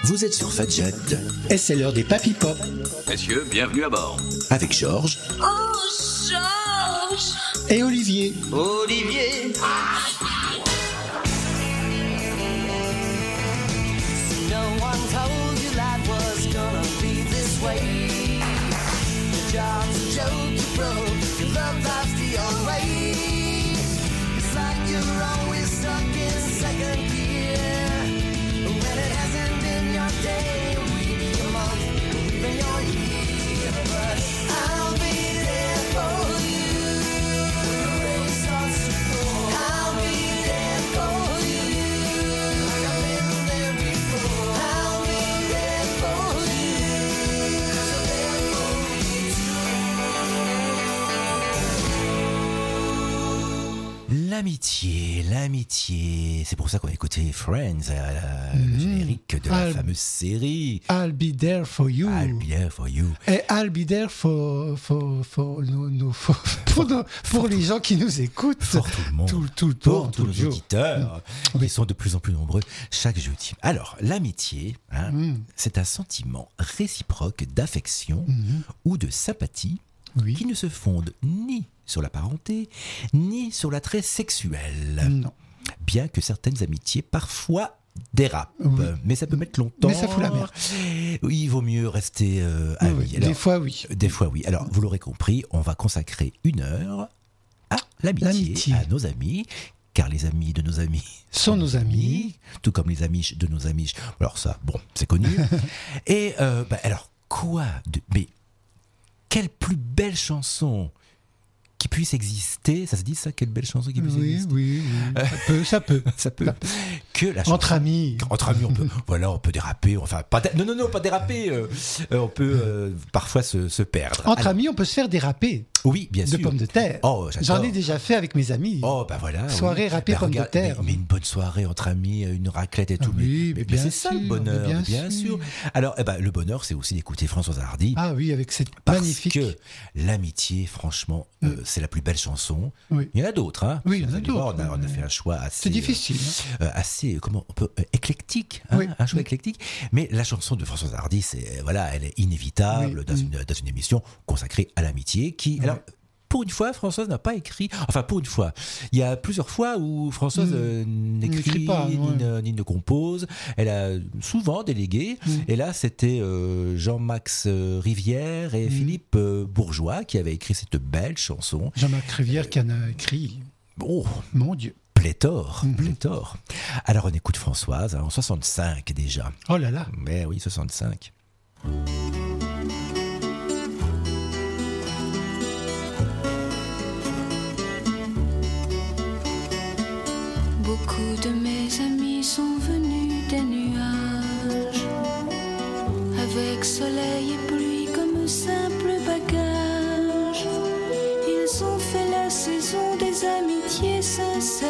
Vous êtes sur Fadjet. Et c'est l'heure des Papy Pop. Messieurs, bienvenue à bord. Avec Georges. Oh, Georges! Et Olivier. Olivier! No one told you life was gonna be this way. Your job's a joke you broke, your love life's the old way. It's like you're always stuck in second gear. When it hasn't been your day, a week, a month, or even your year. But I'll be there for you when the rain starts to pour. I'll be there for you like I've been there before. I'll be there for you, 'cause I'm there for you too. L'amitié, c'est pour ça qu'on a écouté Friends, le générique de la fameuse série. I'll be there for you. I'll be there for you. Et I'll be there pour les gens qui nous écoutent. Pour tout le monde. Tout le pour temps, tous tout nos le jour. auditeurs, qui sont de plus en plus nombreux chaque jeudi. Alors, l'amitié, c'est un sentiment réciproque d'affection ou de sympathie Oui. qui ne se fonde ni sur la parenté, ni sur l'attrait sexuel. Non. Bien que certaines amitiés parfois dérapent. Oui. Mais ça peut mettre longtemps. Mais ça fout la merde. Oui, il vaut mieux rester amis. Oui, Alors, des fois, oui. des fois, oui. Alors, vous l'aurez compris, on va consacrer 1 heure à l'amitié, à nos amis. Car les amis de nos amis Sont nos amis. tout comme les amis de nos amis. Alors ça, bon, c'est connu. Et alors, mais quelle plus belle chanson qui puisse exister, ça se dit ça, quelle belle chanson qui puisse exister. Oui. Ça peut. Ça peut. Que la chanson. Entre amis, on peut déraper. Enfin, pas déraper. On peut parfois se perdre. Entre amis, on peut se faire déraper. Oui, bien De sûr. pommes de terre. Oh, j'adore. J'en ai déjà fait avec mes amis. Oh, bah voilà. Soirée râpée Ben, pommes de regarde, terre. Mais une bonne soirée entre amis, une raclette et tout. Oui, mais bien c'est ça le sûr, bonheur, mais bien sûr. Alors, le bonheur, c'est aussi d'écouter Françoise Hardy. Ah oui, avec cette Parce magnifique. que l'amitié, franchement, c'est la plus belle chanson. Oui. Il y en a d'autres, hein. Oui, il y en a Vous allez voir, d'autres. On a fait un choix assez. C'est difficile. Assez, comment on peut, éclectique, hein, Oui. un choix éclectique. Mais la chanson de Françoise Hardy, elle est inévitable Oui. dans une émission consacrée à l'amitié qui, alors. Pour une fois, Françoise n'a pas écrit. Enfin, pour une fois, il y a plusieurs fois où Françoise n'écrit pas, ni ne compose. Elle a souvent délégué. Et là, c'était Jean-Max Rivière et Philippe Bourgeois qui avaient écrit cette belle chanson. Jean-Marc Rivière qui en a écrit. Oh, Mon Dieu. pléthore. Alors, on écoute Françoise en 65 déjà. Oh là là. Mais oui, 65. Beaucoup de mes amis sont venus des nuages, avec soleil et pluie comme simple bagage. Ils ont fait la saison des amitiés sincères,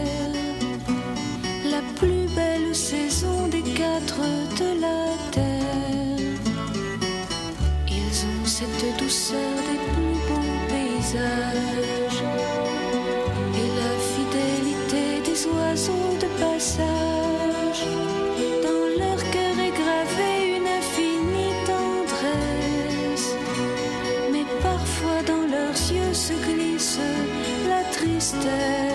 la plus belle saison des 4 de la terre. Ils ont cette douceur des plus beaux paysages et la fidélité des oiseaux de passage. Dans leur cœur est gravée une infinie tendresse, mais parfois dans leurs yeux se glisse la tristesse.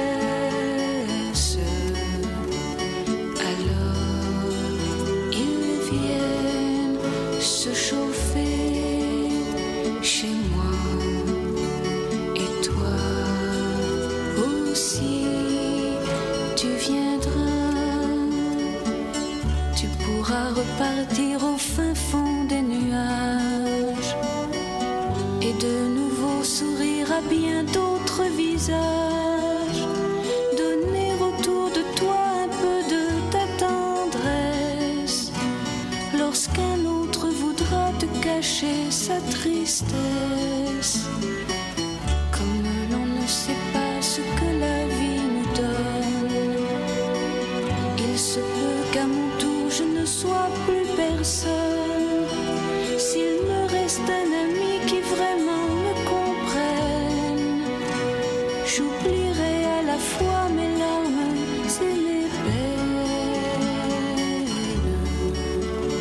Alors ils viennent se chauffer chez moi. Et toi aussi, tu viendras. Tu pourras repartir au fin fond des nuages et de nouveau sourire à bien d'autres visages. Donner autour de toi un peu de ta tendresse lorsqu'un autre voudra te cacher sa tristesse. Comme l'on ne sait pas ce que la vie nous donne, il se peut qu'à mon tour je ne sois plus personne. S'il me reste un ami qui vraiment me comprenne, j'oublierai à la fois mes larmes et les peines.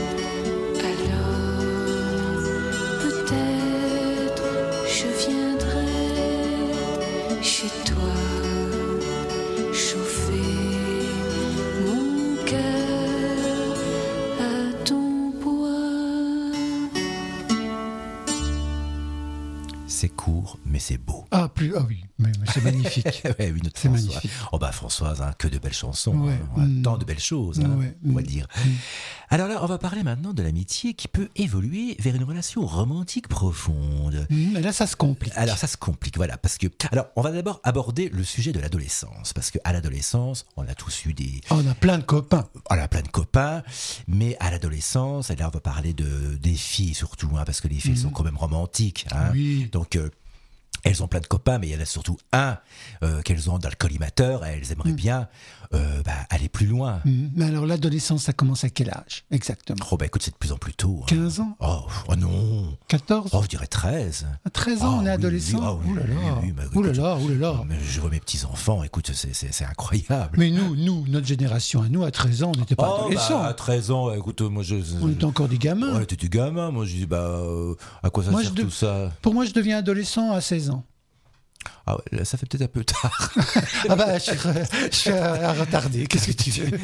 C'est court, mais c'est beau. Ah oui, mais c'est magnifique. Ouais, oui, notre C'est François. magnifique. Oh bah Françoise, hein, que de belles chansons, Ouais. hein. On a tant de belles choses, hein, Ouais. on va dire. Alors là, on va parler maintenant de l'amitié qui peut évoluer vers une relation romantique profonde. Mais là, ça se complique. Alors ça se complique, voilà, parce que... Alors, on va d'abord aborder le sujet de l'adolescence, parce qu'à l'adolescence, on a tous eu des... On a plein de copains. On a plein de copains, mais à l'adolescence, et là on va parler des filles surtout, hein, parce que les filles sont quand même romantiques. Hein. Oui. Donc elles ont plein de copains, mais il y en a surtout un qu'elles ont dans le collimateur, et elles aimeraient bien aller plus loin. Mais alors, l'adolescence, ça commence à quel âge exactement? Oh bah écoute, c'est de plus en plus tôt. Hein. 15 ans? Oh non. 14? Oh, je dirais 13. À 13 ans, Ah, on est oui, adolescent? oui, ah, oui, Ouh là là, oui, bah, ouh là écoute, là, ouh là là. Mais je vois mes petits-enfants, écoute, c'est incroyable. Mais nous, notre génération, à nous, à 13 ans, on n'était pas adolescents. À 13 ans, écoute, moi je... On était encore des gamins. Ouais, t'étais gamin, moi je dis, à quoi ça Moi, sert tout ça? Pour moi, je deviens adolescent à 16 ans. Ah ouais, là, ça fait peut-être un peu tard. Ah bah, je suis retardé. Qu'est-ce que tu veux?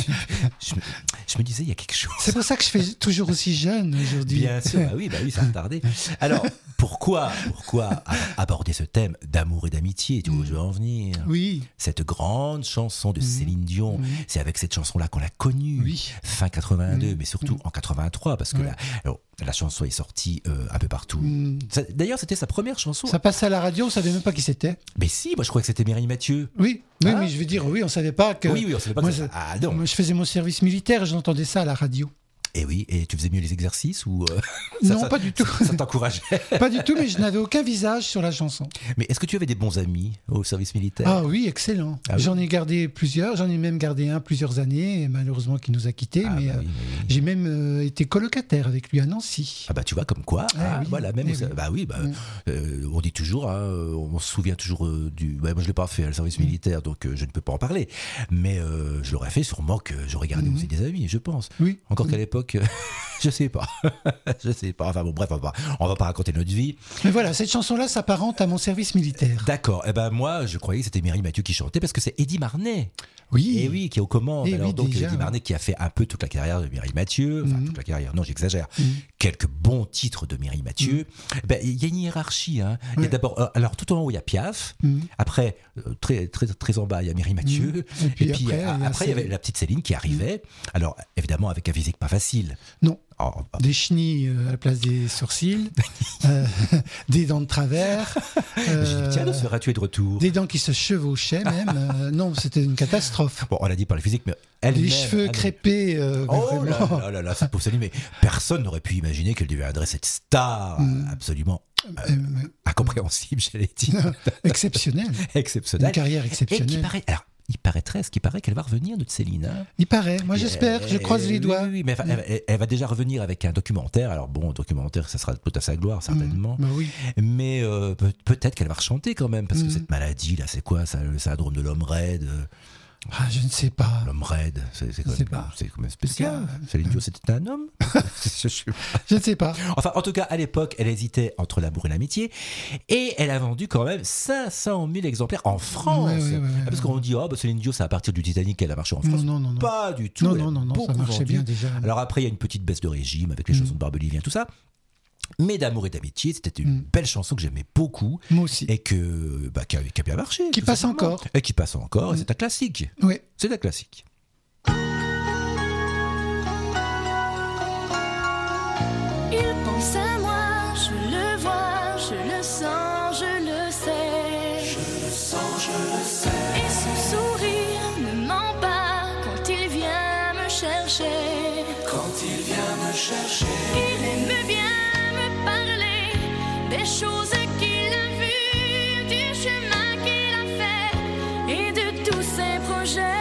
Je me disais, il y a quelque chose. C'est pour ça que je fais toujours aussi jeune aujourd'hui. Bien sûr, bah oui, ça a retardé. Alors, pourquoi aborder ce thème d'amour et d'amitié? Tu vois où je veux en venir? Oui. Cette grande chanson de Céline Dion, c'est avec cette chanson-là qu'on l'a connue, Oui. fin 82, mais surtout en 83, parce que la chanson est sortie un peu partout. D'ailleurs, c'était sa première chanson. Ça passait à la radio, on savait même pas qui c'était. Mais si, moi je croyais que c'était Mireille Mathieu. Oui, Ah. mais je veux dire, oui, on savait pas que. Oui, on savait pas moi, que ça... Ah non. Moi, je faisais mon service militaire et j'entendais ça à la radio. Et oui, et tu faisais mieux les exercices ou Non, pas du tout. Ça t'encourageait. Pas du tout, mais je n'avais aucun visage sur la chanson. Mais est-ce que tu avais des bons amis au service militaire? Ah oui, excellent. Ah oui. J'en ai gardé plusieurs, j'en ai même gardé un plusieurs années, et malheureusement qui nous a quittés, Ah, mais bah oui. j'ai même été colocataire avec lui à Nancy. Ah bah tu vois comme quoi. Ah oui, voilà, même eh ça- oui. bah oui, on dit toujours, hein, on se souvient toujours du. Moi je l'ai pas fait à le service militaire, donc je ne peux pas en parler. Mais je l'aurais fait sûrement que j'aurais gardé aussi des amis, je pense. Oui. Encore qu'à l'époque, je sais pas, je sais pas. Enfin bon, bref, on va pas raconter notre vie. Mais voilà, cette chanson-là s'apparente à mon service militaire. D'accord. Eh ben moi, je croyais que c'était Mireille Mathieu qui chantait parce que c'est Eddie Marnet. Oui. Et oui, qui est aux commandes. Eh Alors oui, donc déjà, Eddie Marnet qui a fait un peu toute la carrière de Mireille Mathieu. Enfin, toute la carrière. Non, j'exagère. Quelques bons titres de Mireille Mathieu. Ben, il y a une hiérarchie. Hein. Il y a d'abord, alors tout en haut il y a Piaf. Après, très très très en bas il y a Mireille Mathieu. Et puis après, il y avait la petite Céline qui arrivait. Alors évidemment avec un physique pas facile. Non. Oh, Des chenilles à la place des sourcils, des dents de travers, j'ai dit, tiens, seras-tu de retour? des dents qui se chevauchaient même. Non, c'était une catastrophe. Bon, on l'a dit par le physique, mais elle Les cheveux crépés. Oh vraiment. là, cette pauvre Céline, mais personne n'aurait pu imaginer qu'elle deviendrait cette star absolument incompréhensible, j'allais dire. Exceptionnel. Exceptionnelle. Une carrière exceptionnelle. Il paraît qu'elle va revenir, notre Céline. Hein. Il paraît. Moi, j'espère. Je croise les doigts. Oui, mais enfin, elle va déjà revenir avec un documentaire. Alors bon, documentaire, ça sera tout à sa gloire, certainement. Bah oui. Mais peut-être qu'elle va rechanter quand même, parce que cette maladie, là, c'est quoi ça, le syndrome de l'homme raide? Ah, je ne sais pas. L'homme raide, c'est quand, quand même spécial. C'est Céline Dion, c'était un homme? Je ne sais pas. Enfin, en tout cas, à l'époque, elle hésitait entre l'amour et l'amitié. Et elle a vendu quand même 500 000 exemplaires en France. Ouais, parce qu'on dit, Céline Dion, c'est à partir du Titanic qu'elle a marché en France. Non. Pas du tout. Non, Elle a ça beaucoup marchait vendu. bien déjà. Alors après, il y a une petite baisse de régime avec les chansons de Barbelivien, tout ça. Mais d'amour et d'amitié, c'était une belle chanson que j'aimais beaucoup. Moi aussi. Et qui a bien marché. Qui tout passe simplement. encore. Et qui passe encore. Et c'est un classique. Oui. C'est un classique. Il pense à moi, je le vois, je le sens, je le sais. Je le sens, je le sais. Et son sourire ne ment pas quand il vient me chercher. Quand il vient me chercher. Il aime bien me parler des choses qu'il a vues, du chemin qu'il a fait et de tous ses projets.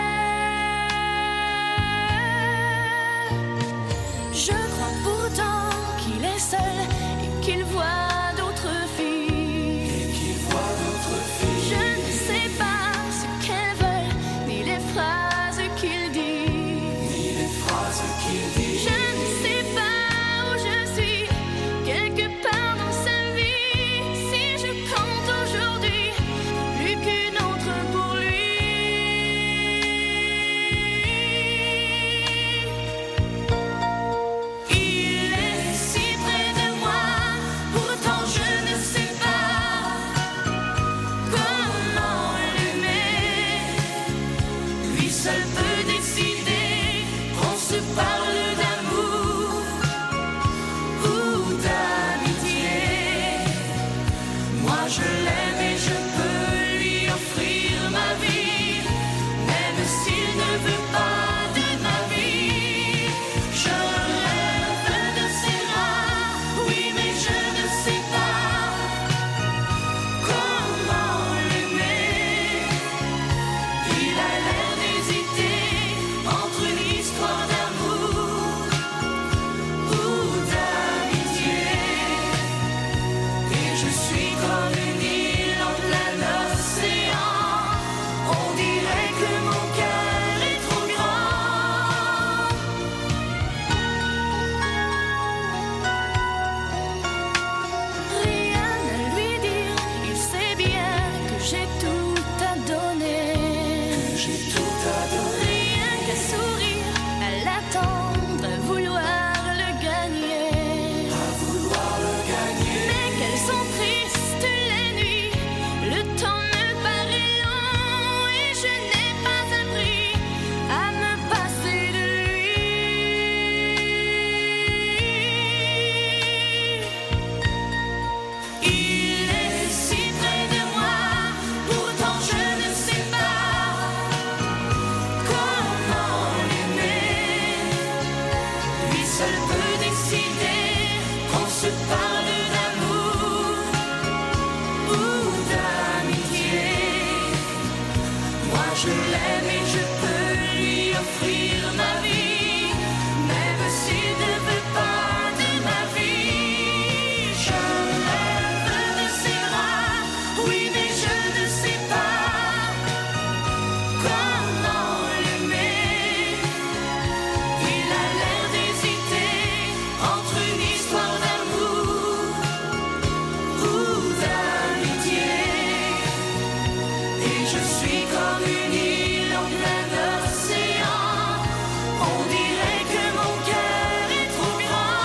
Je crois pourtant qu'il est seul et qu'il voit d'autres filles. Je ne sais pas ce qu'elles veulent, ni les phrases qu'il dit. Je ne sais pas où je suis, quelque part dans sa vie. Si je compte aujourd'hui, plus qu'une autre pour lui. se parle d'amour ou d'amitié. Moi je l'aime et je peux lui offrir ma vie, même s'il ne veut pas de ma vie. Je rêve de ses bras, oui mais je ne sais pas comment l'aimer. Il a l'air d'hésiter entre une histoire d'amour ou d'amitié. Et je suis comme une île en plein océan. On dirait que mon cœur est trop grand. Rien à lui dire, il sait bien que j'ai tout à donner. Rien qu'à sourire, à l'attendre, à vouloir le gagner. Mais qu'elles sont tristes les nuits, le temps me paraît long et je n'ai pas appris à me passer de lui. Il est si près de moi, pourtant je ne sais pas comment l'aimer. Lui seul peut décider qu'on se parle d'amour ou d'amitié. Moi je l'aime et je peux lui offrir ma vie, même s'il ne veut pas de ma vie. Je rêve de ses bras, oui mais je ne sais pas comment l'aimer. Il a l'air d'hésiter entre une histoire d'amour ou d'amitié. Et je suis comme une île en plein océan. On dirait que mon cœur est trop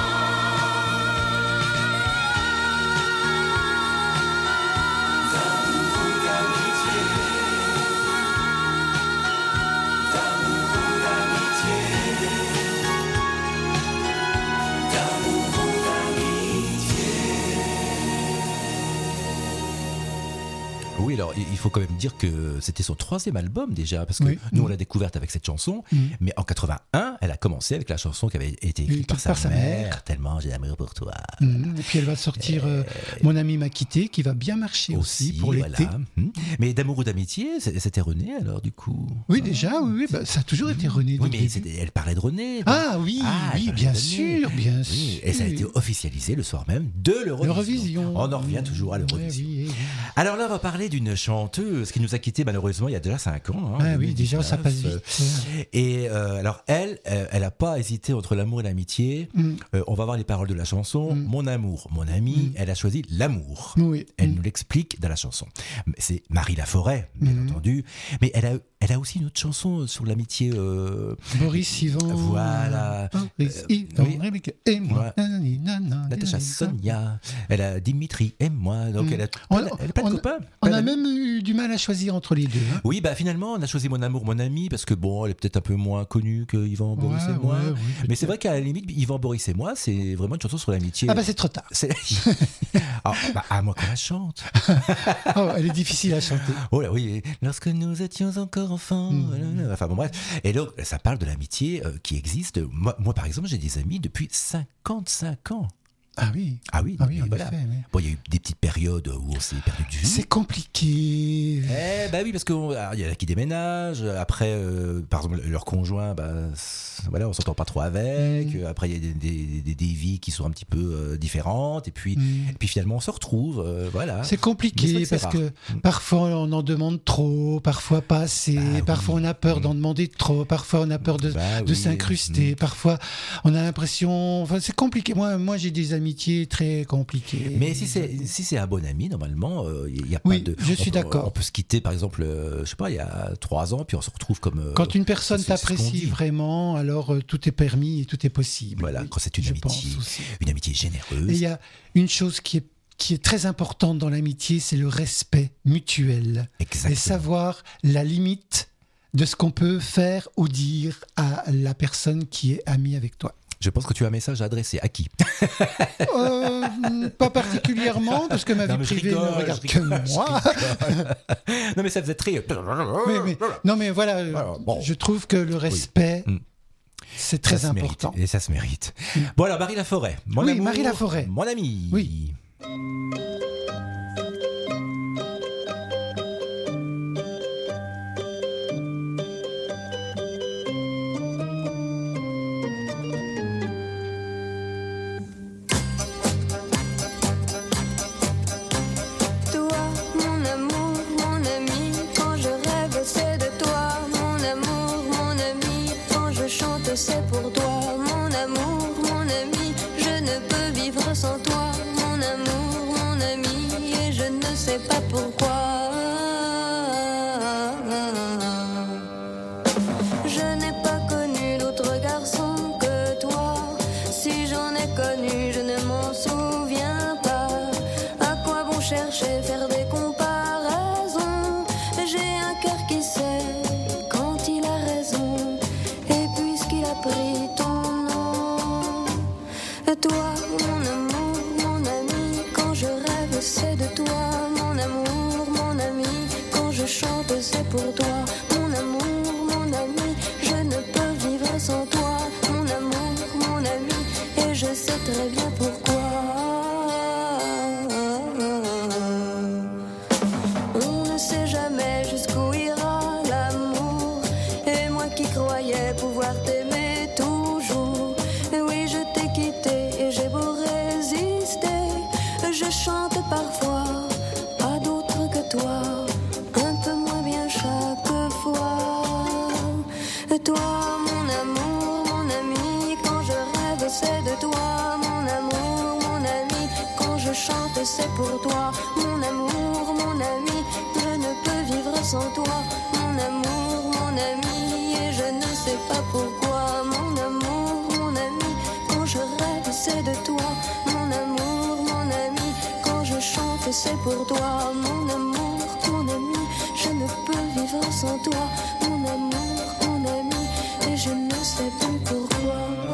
Oui, alors il faut quand même dire que c'était son 3e album déjà, parce que Oui. nous on l'a découverte avec cette chanson, mais en 81, elle a commencé avec la chanson qui avait été écrite par sa mère, Tellement j'ai d'amour pour toi. Et puis elle va sortir Mon ami m'a quitté, qui va bien marcher aussi pour l'été. voilà. Mais d'amour ou d'amitié, c'était René alors du coup. Oui, déjà, oui, bah, ça a toujours été René. Oui, dès mais le début. elle parlait de René. Ah oui, elle oui, parlait bien de René. sûr, bien sûr. Oui, et ça a été officialisé le soir même de l'Eurovision. L'Eurovision. On en revient toujours à l'Eurovision. Ouais, oui. Alors là, on va parler d'une chanteuse qui nous a quittés malheureusement il y a déjà 5 ans. Ah oui, déjà ça passe vite. Et alors elle n'a pas hésité entre l'amour et l'amitié. On va voir les paroles de la chanson. Mon amour, mon ami, elle a choisi l'amour. Oui. Elle nous l'explique dans la chanson. C'est Marie Laforêt, bien entendu. Mais elle a aussi une autre chanson sur l'amitié. Boris Yvan. Voilà. Boris Yvan, oui. Rebecca et moi. Natacha Sonia. Elle a Dimitri et moi. Donc elle a plein de copains. On a même eu du mal à choisir entre les deux. Hein. Oui, bah finalement, on a choisi Mon amour, mon ami, parce que bon, elle est peut-être un peu moins connue que Yvan, Boris et moi. Ouais, oui, mais c'est vrai qu'à la limite, Yvan, Boris et moi, c'est vraiment une chanson sur l'amitié. Ah bah c'est trop tard. À moi qu'on la chante. Oh, elle est difficile à chanter. Oh là oui, lorsque nous étions encore enfants. Enfin bon bref. Et donc, ça parle de l'amitié qui existe. Moi, par exemple, j'ai des amis depuis 55 ans. Ah oui. Ah oui, en voilà. effet. Oui. Bon, il y a eu des petites périodes où on s'est perdu de vue. C'est compliqué. Bah oui, parce qu'il y en a qui déménagent. Après, par exemple, leur conjoint, voilà, on s'entend pas trop avec. Après, il y a des vies qui sont un petit peu différentes. Et puis finalement, on se retrouve. Voilà. C'est compliqué parce que parfois on en demande trop, parfois pas assez. Parfois on a peur d'en demander trop. Parfois on a peur de s'incruster. Parfois on a l'impression. Enfin, c'est compliqué. Moi, j'ai des amitiés très compliquées. Mais si c'est un bon ami, normalement, il y a pas de. Je suis d'accord. On peut se quitter, par exemple, je sais pas, il y a 3 ans, puis on se retrouve comme. Quand une personne t'apprécie vraiment, alors tout est permis et tout est possible. Voilà, quand c'est une amitié généreuse. Et il y a une chose qui est très importante dans l'amitié, c'est le respect mutuel. Exactement. Et savoir la limite de ce qu'on peut faire ou dire à la personne qui est amie avec toi. Je pense que tu as un message à adresser à qui? Pas particulièrement, parce que ma vie privée ne regarde que moi. Non, mais ça faisait très... Non, mais voilà, bon. je trouve que le respect, c'est très Ça se mérite, important. et ça se mérite. Bon, alors, Marie Laforêt. Mon Oui, amour, Marie Laforêt. Mon ami. Oui. Toi, mon amour, mon ami, quand je rêve, c'est de toi. Mon amour, mon ami, quand je chante, c'est pour toi. Mon amour, mon ami, je ne peux vivre sans toi. Mon amour, mon ami, et je ne sais pas pourquoi. Je n'ai pas connu d'autre garçon que toi. Si j'en ai connu, je ne m'en souviens pas. À quoi bon chercher, faire des comparaisons? J'ai un cœur qui sait quand il a raison. Et puisqu'il a pris ton nom, toi, mon amour, mon ami, quand je rêve, c'est de toi. Mon amour, mon ami, quand je chante, c'est pour toi. Mon amour, mon ami, je ne peux vivre sans toi. Mon amour, mon ami, et je sais très bien pourquoi. On ne sait jamais jusqu'où ira l'amour. Et moi qui croyais pouvoir t'aimer toujours, oui, je t'ai quitté et j'ai beau résister. Je chante parfois à d'autres que toi, un peu moins bien chaque fois. Toi, mon amour, mon ami, quand je rêve, c'est de toi. Mon amour, mon ami, quand je chante, c'est pour toi. Mon amour, mon ami, je ne peux vivre sans toi. Mon amour, mon ami, et je ne sais pas pourquoi. Mon amour, mon ami, quand je rêve, c'est de toi. Mon amour, mon ami, quand je chante, c'est pour toi. Mon amour, mon ami, je ne peux vivre sans toi. Mon amour, mon ami, et je ne sais plus pourquoi.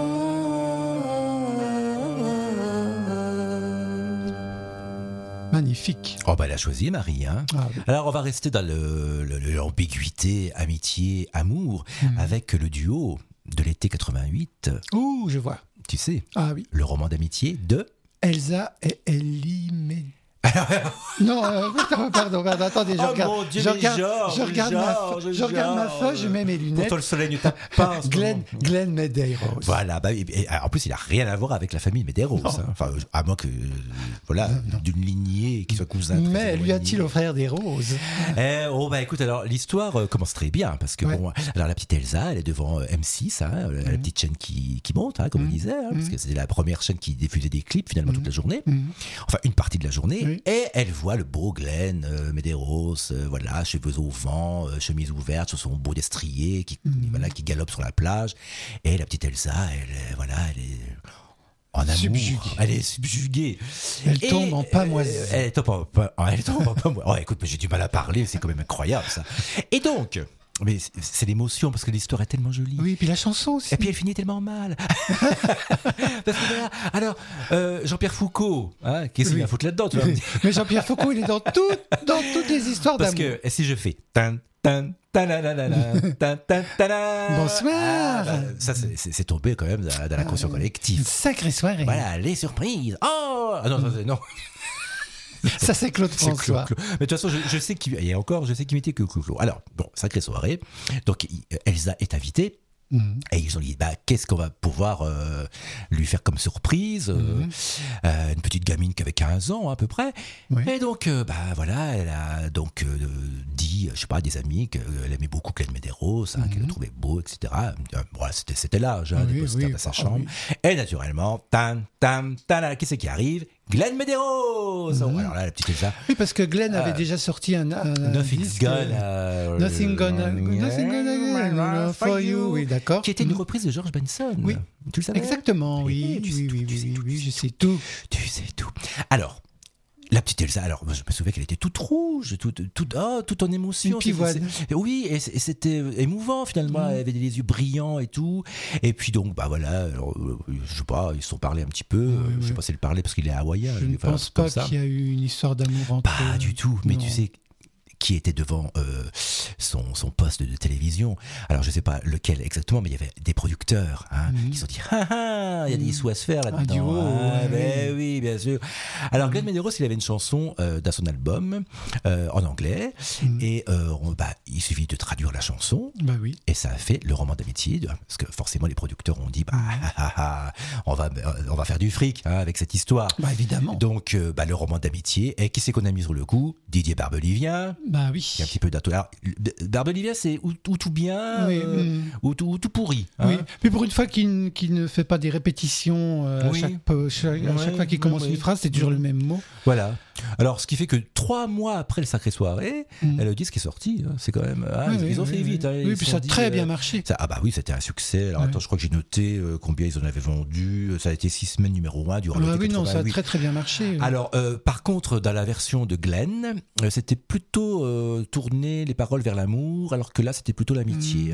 Magnifique. Oh, bah, elle a choisi, Marie. Hein. Ah oui. Alors, on va rester dans l'ambiguïté, amitié, amour, avec le duo de l'été 88. Ouh, je vois. Tu sais, Ah oui. le roman d'amitié de... Elsa et Ellie Med... Non, pardon, attendez, je Oh regarde. mon Dieu, je mais regarde, Georges, je regarde ma Georges, je regarde ma feuille, je mets mes lunettes. Pourtant, le soleil ne tape pas en ce moment. Glenn Medeiros. Voilà, bah, et en plus, il n'a rien à voir avec la famille Medeiros. Hein. Enfin, à moins que, voilà, d'une lignée qui soit cousin. Mais lui a-t-il offert des roses? Oh, bah écoute, alors l'histoire commence très bien parce que, bon, alors la petite Elsa, elle est devant M6, hein, la petite chaîne qui monte, hein, comme on disait, hein, parce que c'était la première chaîne qui diffusait des clips finalement toute la journée, enfin une partie de la journée, et elle voit le beau Glenn Medeiros, voilà, cheveux au vent, chemise ouverte sur son beau destrier voilà, qui galope sur la plage, et la petite Elsa, elle est en amour, Subjuguée. elle est subjuguée. Elle tombe en pamoisie. Elle tombe en pamoisie. Oh, écoute, mais j'ai du mal à parler, c'est quand même incroyable ça. Et donc, mais c'est l'émotion parce que l'histoire est tellement jolie. Oui, puis la chanson aussi. Et puis elle finit tellement mal. Parce que voilà, alors, Jean-Pierre Foucault, hein, qu'est-ce qu'il va foutre là-dedans, tu vas me dire. Mais Jean-Pierre Foucault, il est dans toutes les histoires Parce d'amour. que, et si je fais tan, tan, tananana, tan, tan, tanan, Bonsoir. ça, c'est tombé quand même dans la conscience Une collective. sacrée soirée. Voilà, les surprises. Oh, ah non, non. Ça, c'est Claude C'est François. Claude. Mais de toute façon, je sais qu'il et encore, je sais qu'il mettait que Claude. Alors, bon, sacrée soirée. Donc, Elsa est invitée. Et ils ont dit, bah, qu'est-ce qu'on va pouvoir lui faire comme surprise une petite gamine qui avait 15 ans à peu près. Oui. Et donc, bah voilà, elle a donc dit, je sais pas, à des amis qu'elle aimait beaucoup Glenn Medeiros, qu'elle le trouvait beau, etc. Voilà, c'était l'âge des posters dans sa chambre. Et naturellement, qui c'est qui arrive? Glenn Medeiros. Alors là, la petite Elsa. Oui, parce que Glenn avait déjà sorti un Nothing's disque, Gonna. Nothing Gonna for You. Oui, d'accord. Qui était une reprise de George Benson. Oui. Tu le savais? Exactement, Oui, oui, tu sais tout, je sais tout. Tu sais tout. Alors, La petite Elsa, alors je me souviens qu'elle était toute rouge, toute en émotion. Oui, et c'était émouvant finalement. Elle avait les yeux brillants et tout. Et puis donc, bah voilà, alors, je sais pas, ils se sont parlé un petit peu. Je sais pas s'il parlait parce qu'il est hawaïen. Je ne pense pas qu'il y a eu une histoire d'amour entre eux. Pas du tout, mais tu sais qui était devant son poste de télévision. Alors je sais pas lequel exactement, mais il y avait des producteurs qui se sont dit il y a des sous à se faire là-dedans. Un duo, oui, bien sûr. Alors Glenn Medeiros, il avait une chanson dans son album en anglais et il suffit de traduire la chanson et ça a fait le roman d'amitié, parce que forcément les producteurs ont dit on va faire du fric avec cette histoire. Évidemment. Donc le roman d'amitié, et qui c'est qu'on a mis sur le coup? Didier Barbelivien. Bah oui. Il y a un petit peu d'atto. Alors, Barbelivia, c'est ou tout bien, ou tout pourri. Oui, mais pour une fois qu'il ne fait pas des répétitions à chaque fois qu'il commence une phrase, c'est toujours le même mot. Voilà. Alors, ce qui fait que 3 mois après le Sacré Soirée, le disque est sorti. C'est quand même. Ils ont fait vite. Oui, puis ça a très bien marché. Oui, c'était un succès. Alors, attends, je crois que j'ai noté combien ils en avaient vendu. Ça a été 6 semaines numéro 1 durant l'été 88. Non, ça a très très bien marché. Alors, par contre, dans la version de Glenn, c'était plutôt tourner les paroles vers l'amour, alors que là, c'était plutôt l'amitié.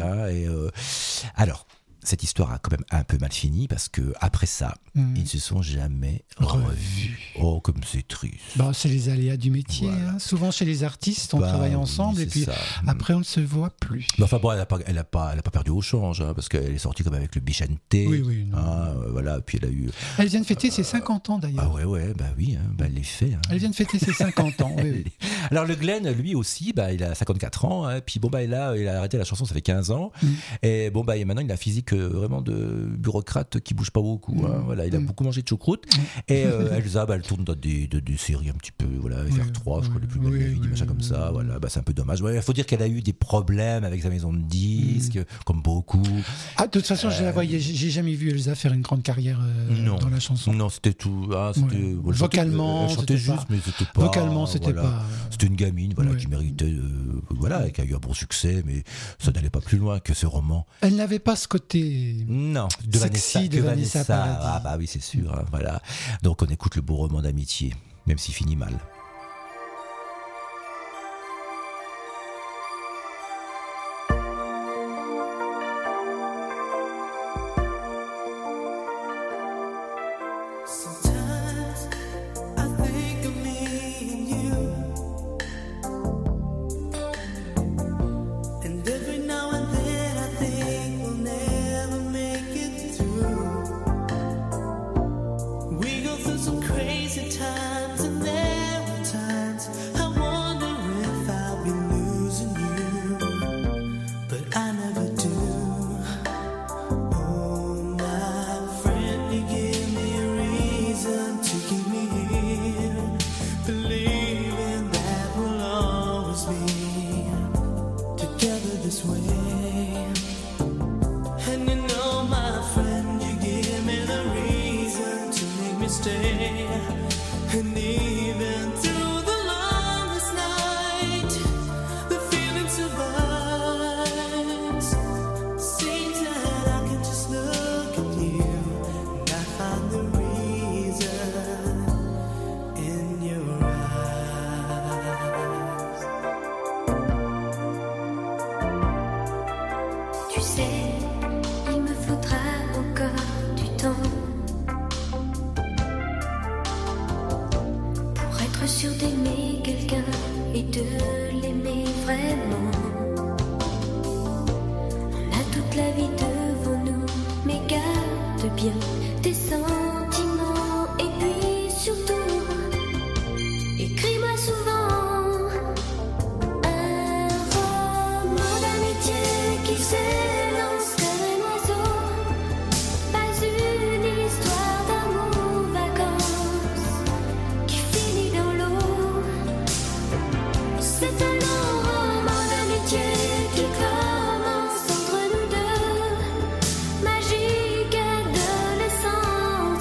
Alors, cette histoire a quand même un peu mal fini parce que après ça, ils ne se sont jamais revus. Oh, comme c'est triste. C'est les aléas du métier. Voilà. Souvent chez les artistes, on travaille ensemble et puis après on ne se voit plus. Elle a pas perdu au change parce qu'elle est sortie comme avec le Bichente. Oui. Voilà. Puis elle a eu. Elle vient de fêter ses 50 ans d'ailleurs. Elle les fait. Elle vient de fêter ses 50 ans. Oui. Alors le Glenn, lui aussi, il a 54 ans. Puis il a arrêté la chanson, ça fait 15 ans. Et maintenant il a la physique vraiment de bureaucrate qui bouge pas beaucoup. Voilà, il a beaucoup mangé de choucroute. Et Elsa, elle tourne dans des séries un petit peu, FR3, je crois, les plus belles de la vie, des machins comme ça. Voilà, c'est un peu dommage. Il faut dire qu'elle a eu des problèmes avec sa maison de disques, comme beaucoup. De toute façon, je la voyais, j'ai jamais vu Elsa faire une grande carrière dans la chanson. Non, c'était tout. Vocalement, elle chantait juste, mais c'était pas. Vocalement, c'était pas. C'était une gamine, qui méritait, et qui a eu un bon succès, mais ça n'allait pas plus loin que ce roman. Elle n'avait pas ce côté. Non, sexy de Vanessa Paradis. Oui, c'est sûr. Voilà. Donc on écoute le beau roman d'amitié, même s'il finit mal. Sûr d'aimer quelqu'un et de l'aimer vraiment. On a toute la vie devant nous, mais garde bien tes sentiments. Et puis surtout, écris-moi souvent un roman d'amitié qui s'élance comme un oiseau. Pas une histoire d'amour vacances qui finit dans l'eau. C'est un long roman d'amitié qui commence entre nous deux. Magique adolescence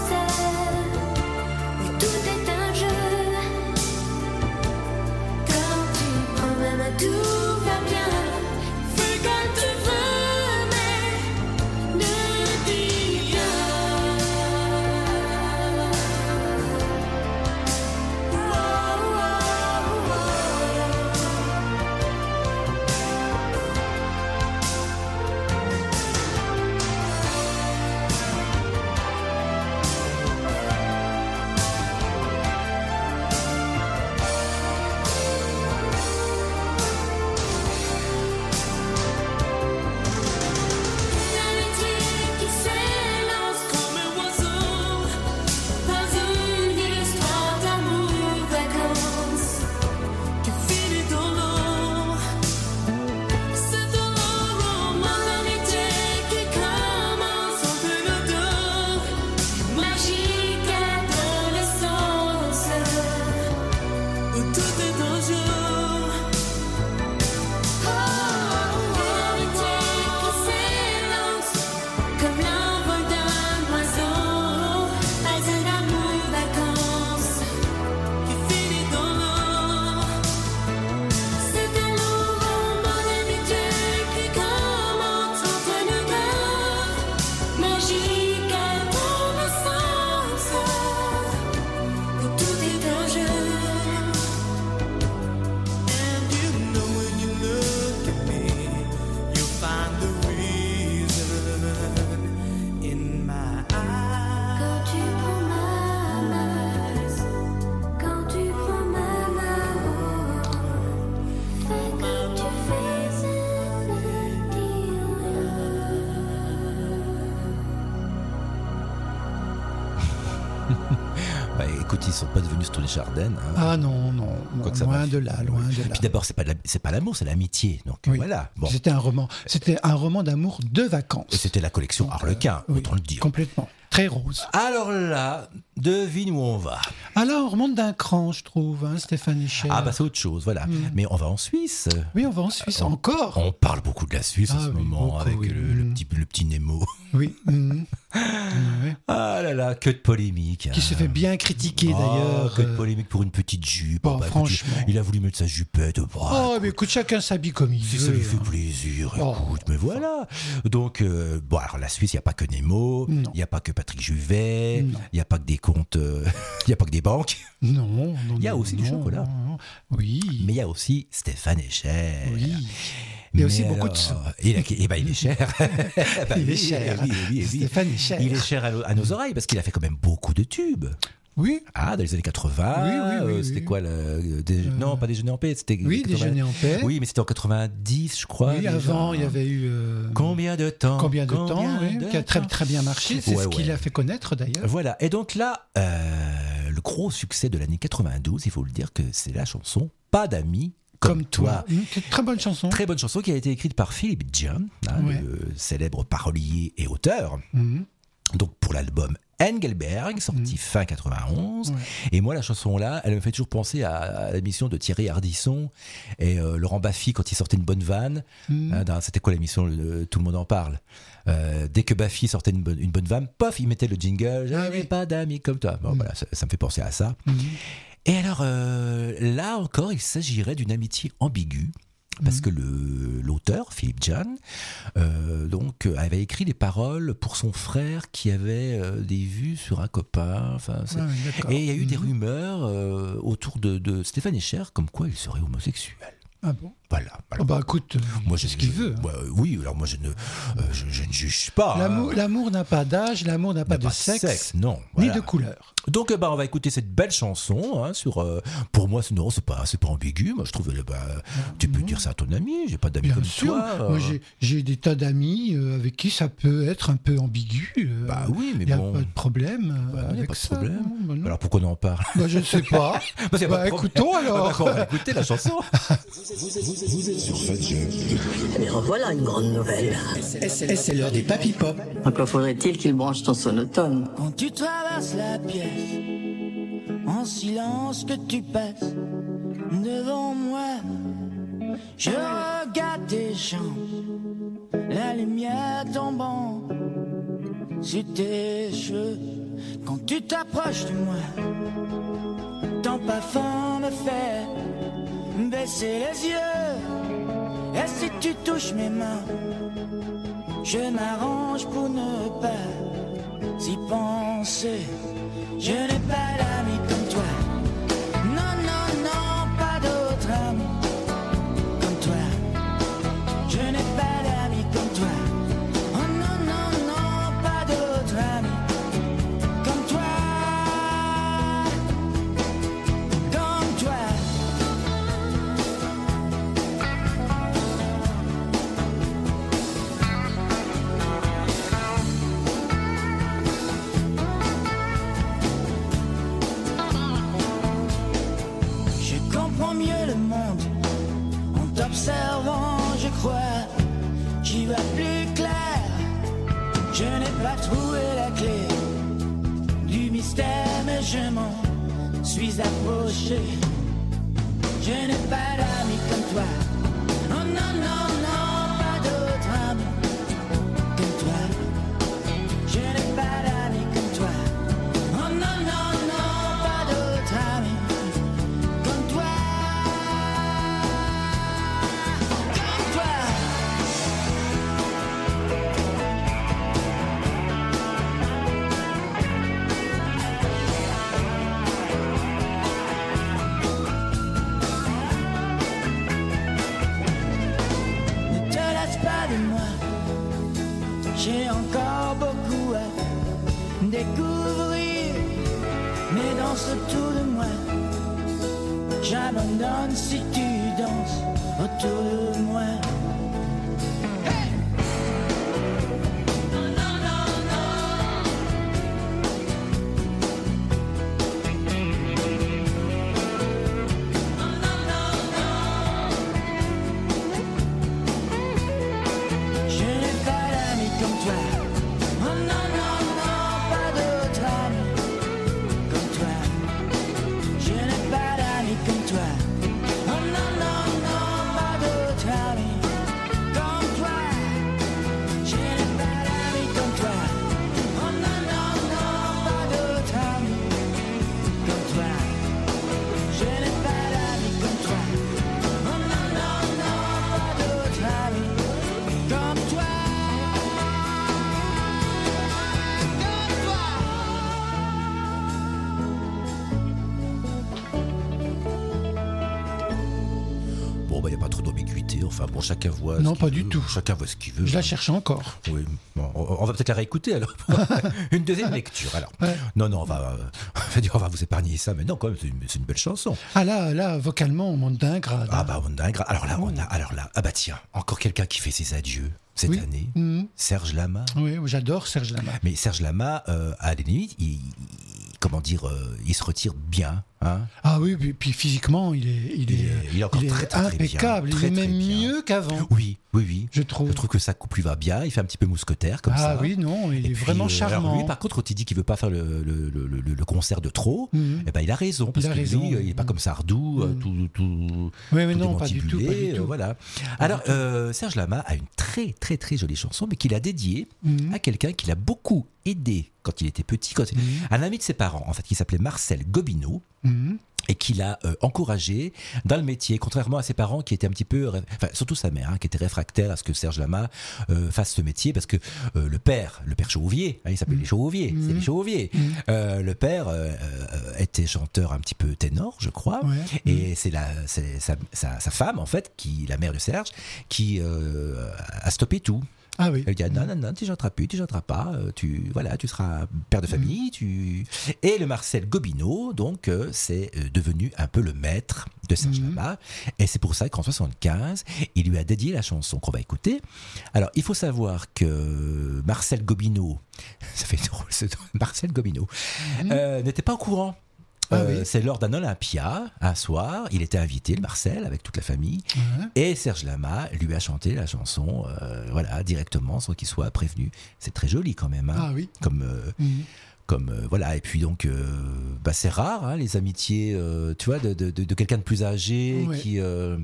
Bah, écoute, ils sont pas devenus sur les Chardin. Hein. Ah non, Quoi que ça loin va. de là, loin de là. Puis d'abord, c'est pas l'amour, c'est l'amitié. Donc Oui. voilà. Bon. C'était un roman d'amour de vacances. Et c'était la collection Donc, Harlequin, oui, autant le dire. complètement. Très rose. Alors là, devine où on va. Alors, on remonte d'un cran, je trouve, hein, Stéphane Echer. Ah bah c'est autre chose, voilà. Mais on va en Suisse. Oui, on va en Suisse encore. On parle beaucoup de la Suisse en Ah ce oui, moment, beaucoup, avec oui. le petit Nemo. Oui. Oui. Ah là là, que de polémique. Qui se fait bien critiquer Ah, d'ailleurs. que de polémique pour une petite jupe. Bon, Bah, franchement. écoute, il a voulu mettre sa jupette. Bah, Oh, mais écoute, chacun s'habille comme il si veut. ça lui fait hein. plaisir, Oh. écoute, mais voilà. Donc, bon, alors la Suisse, il n'y a pas que Nemo, il Non. n'y a pas que Patrick Juvet, Non. il n'y a pas que des comptes, il n'y a pas que des banques, Non. Il y a aussi du chocolat. non. Oui. mais il y a aussi Stéphane Echer. Oui. Il y a aussi Mais beaucoup de alors, sous. il est cher. Bah Il est oui, cher. oui. Stéphane est cher. Il est cher à nos oreilles parce qu'il a fait quand même beaucoup de tubes. Oui. Ah, dans les années 80, Oui, c'était oui. quoi non, pas Déjeuner en paix, c'était Oui, 80. Déjeuner en paix. Oui, mais c'était en 90, je crois. Oui, déjà. avant, il y avait eu. Combien de temps Combien de temps, oui, de qui a très, temps très bien marché. C'est Ouais, ce qui ouais. l'a fait connaître d'ailleurs. Voilà. Et donc là, le gros succès de l'année 92, il faut le dire que c'est la chanson Pas d'amis comme toi. C'est une très bonne chanson. Très bonne chanson qui a été écrite par Philip John, hein, Ouais. le célèbre parolier et auteur. Mhm. Donc pour l'album Engelberg, sorti fin 91. Ouais. Et moi, la chanson-là, elle me fait toujours penser à l'émission de Thierry Ardisson et Laurent Baffy quand il sortait une bonne vanne. Mhm. C'était quoi l'émission Tout le monde en parle. Dès que Baffy sortait une bonne vanne, pof, il mettait le jingle. J'avais oui. pas d'amis comme toi. Bon, voilà, ça me fait penser à ça. Mhm. Et alors, là encore, il s'agirait d'une amitié ambiguë. Parce que l'auteur, Philip John, avait écrit les paroles pour son frère qui avait des vues sur un copain. Enfin, Ah oui, d'accord. et il y a eu des rumeurs autour de Stéphane Echer comme quoi il serait homosexuel. Ah bon. Voilà. Oh bah écoute, Moi, c'est ce qu'il veut. hein. Oui, alors moi, je ne juge pas. L'amour n'a pas d'âge, l'amour n'a pas de sexe, non. ni Voilà. de couleur. Donc, on va écouter cette belle chanson. Hein, pour moi, c'est pas ambigu. Moi, je trouve, tu peux dire ça à ton ami. J'ai pas d'amis Bien comme sûr. toi. Moi, j'ai des tas d'amis avec qui ça peut être un peu ambigu. Bah oui, mais il n'y a bon. pas de problème Il n'y a avec pas de ça. problème. non, bah non. Alors, pourquoi on en parle Bah, je ne sais pas. Parce qu'il y a pas Bah, de problème. écoutons Ah, alors. d'accord, on va écouter la chanson. Mais revoilà une grande nouvelle. Et c'est l'heure des papy pop. Encore faudrait-il qu'il branche ton sonotone. Quand tu traverses la pièce, en silence que tu passes devant moi, je regarde tes jambes, la lumière tombant sur tes cheveux. Quand tu t'approches de moi, ton parfum me fait baisser les yeux. Et si tu touches mes mains, je m'arrange pour ne pas y penser. Je n'ai pas d'amis comme toi. Non, non, non, pas d'autres amis comme toi. Je n'ai pas d'amis comme toi. Oh non, non, non, pas d'autres amis comme toi. Comme toi. Je comprends mieux le monde en t'observant, je crois. J'y vois plus clair. Je n'ai pas trouvé la clé du mystère, mais je m'en suis approché. Je n'ai pas d'amis comme toi. Oh non, non, non, pas d'autres amis comme toi. Je n'ai pas d'amis comme toi. Oh non, non, non, pas d'autres amis comme toi. Comme toi. Ne te lasse pas de moi. J'ai encore beaucoup à découvrir. Mais danse autour de moi. J'abandonne si tu danses autour de moi. Hey! Non, non, non, non. Non, il n'y a pas trop d'ambiguïté. Enfin bon, chacun voit. Non, ce qu'il pas veut. du tout. Chacun voit ce qu'il veut. Je la cherche encore. Oui. Bon, on va peut-être la réécouter alors. Une deuxième lecture. Alors, Ouais. non, on va vous épargner ça. Mais non, quand même, c'est une belle chanson. Ah là, vocalement, on monte d'un grade. Ah bah on a un alors là, ah bah tiens, encore quelqu'un qui fait ses adieux cette Oui. année. Mhm. Serge Lama. Oui, j'adore Serge Lama. Mais Serge Lama, à la limite, il se retire bien. Hein. Ah oui, puis physiquement, il est encore très, très, très impeccable. bien. Il est Très, même très bien. mieux qu'avant. Oui. Je trouve. que sa coupe lui va bien. Il fait un petit peu mousquetaire comme ça. Ah oui, non, il Et est puis, vraiment alors charmant. lui, par contre, quand il dit qu'il veut pas faire le concert de trop, Mhm. eh ben, il a raison. Parce Il a que raison. lui, il n'est pas comme Sardou, tout Oui, mais non, pas du tout. démantibulé, voilà. Alors, Serge Lama a une très, très, très jolie chanson, mais qu'il a dédiée Mhm. à quelqu'un qui l'a beaucoup aidé quand il était petit, un ami de ses parents, en fait, qui s'appelait Marcel Gobineau. Mhm. Et qui l'a encouragé dans le métier, contrairement à ses parents qui étaient un petit peu, enfin surtout sa mère, qui était réfractaire à ce que Serge Lama fasse ce métier, parce que le père Chauvier, il s'appelait les Chauviers, c'est les Chauviers. Le père était chanteur un petit peu ténor, je crois, Ouais. et c'est sa femme en fait, la mère de Serge, qui a stoppé tout. Ah oui. Elle dit non, tu chanteras plus, tu chanteras pas, tu seras père de famille, Et le Marcel Gobineau, donc, c'est devenu un peu le maître de Serge Lama, et c'est pour ça qu'en 75, il lui a dédié la chanson qu'on va écouter. Alors, il faut savoir que Marcel Gobineau, ça fait drôle, Marcel Gobineau, n'était pas au courant. Ah oui. C'est lors d'un Olympia, un soir, il était invité, le Marcel, avec toute la famille, et Serge Lama lui a chanté la chanson, directement, sans qu'il soit prévenu. C'est très joli quand même, hein, Ah oui. voilà, et puis donc c'est rare les amitiés de quelqu'un de plus âgé, Ouais. qui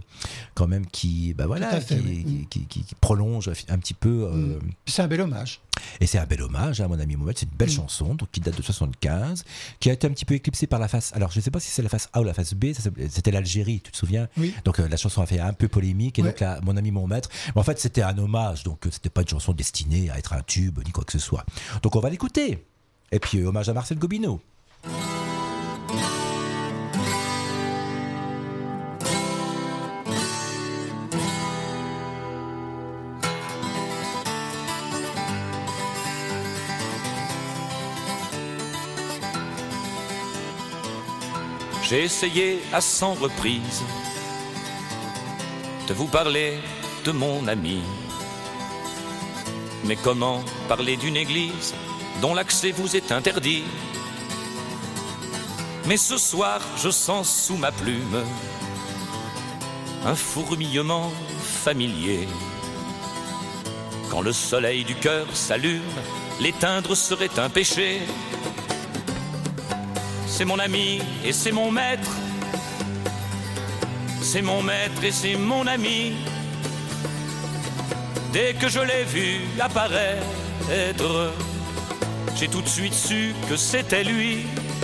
Tout à fait, oui. qui prolonge un petit peu C'est un bel hommage. et c'est un bel hommage à mon ami Mohamed. C'est une belle chanson, donc qui date de 75, qui a été un petit peu éclipsée par la face, alors je ne sais pas si c'est la face A ou la face B, c'était l'Algérie, tu te souviens? Oui. Donc la chanson a fait un peu polémique, et Ouais. donc là, mon ami mon maître, mais en fait c'était un hommage, donc c'était pas une chanson destinée à être un tube ni quoi que ce soit. Donc on va l'écouter. Et puis hommage à Marcel Gobineau. J'ai essayé à 100 reprises de vous parler de mon ami. Mais comment parler d'une église dont l'accès vous est interdit? Mais ce soir, je sens sous ma plume un fourmillement familier. Quand le soleil du cœur s'allume, l'éteindre serait un péché. C'est mon ami et c'est mon maître. C'est mon maître et c'est mon ami. Dès que je l'ai vu apparaître, j'ai tout de suite su que c'était lui.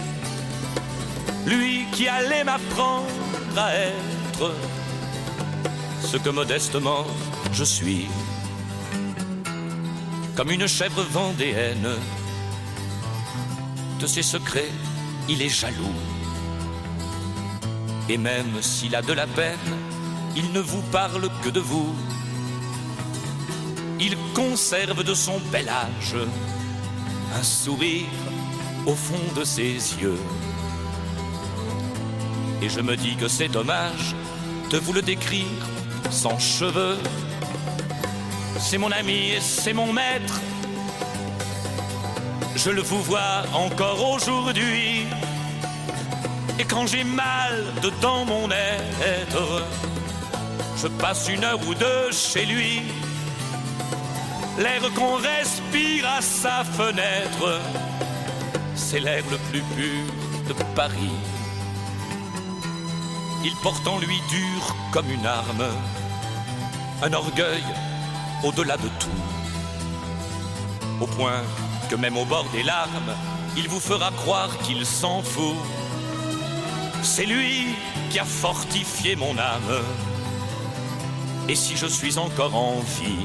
Lui qui allait m'apprendre à être ce que modestement je suis. Comme une chèvre vendéenne, de ses secrets il est jaloux. Et même s'il a de la peine, il ne vous parle que de vous. Il conserve de son bel âge un sourire au fond de ses yeux. Et je me dis que c'est dommage de vous le décrire sans cheveux. C'est mon ami et c'est mon maître. Je le vous vois encore aujourd'hui. Et quand j'ai mal dedans mon être, je passe une heure ou deux chez lui. L'air qu'on respire à sa fenêtre, c'est l'air le plus pur de Paris. Il porte en lui dur comme une arme, un orgueil au-delà de tout, au point que même au bord des larmes, il vous fera croire qu'il s'en fout. C'est lui qui a fortifié mon âme. Et si je suis encore en vie,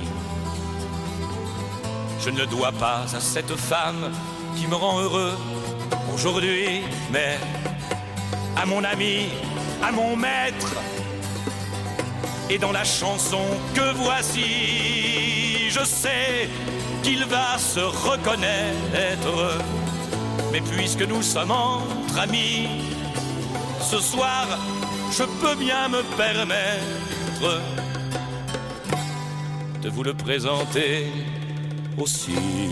je ne le dois pas à cette femme qui me rend heureux aujourd'hui, mais à mon ami, à mon maître. Et dans la chanson que voici, je sais qu'il va se reconnaître. Mais puisque nous sommes entre amis, ce soir, je peux bien me permettre de vous le présenter aussi.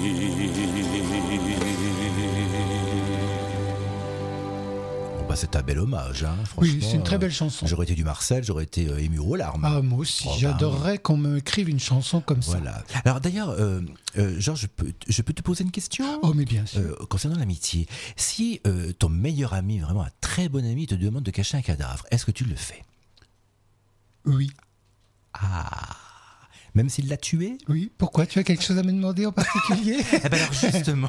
C'est un bel hommage, hein, franchement. Oui, c'est une très belle chanson. J'aurais été du Marcel, j'aurais été ému aux larmes. Ah, moi aussi, j'adorerais qu'on me écrive une chanson comme voilà. Ça. Alors d'ailleurs, Georges, je peux te poser une question ? Oh, mais bien sûr. Concernant l'amitié, si ton meilleur ami, vraiment un très bon ami, te demande de cacher un cadavre, est-ce que tu le fais ? Oui. Ah. Même s'il l'a tué ? Oui. Pourquoi ? Tu as quelque chose à me demander en particulier ? Eh ben alors justement,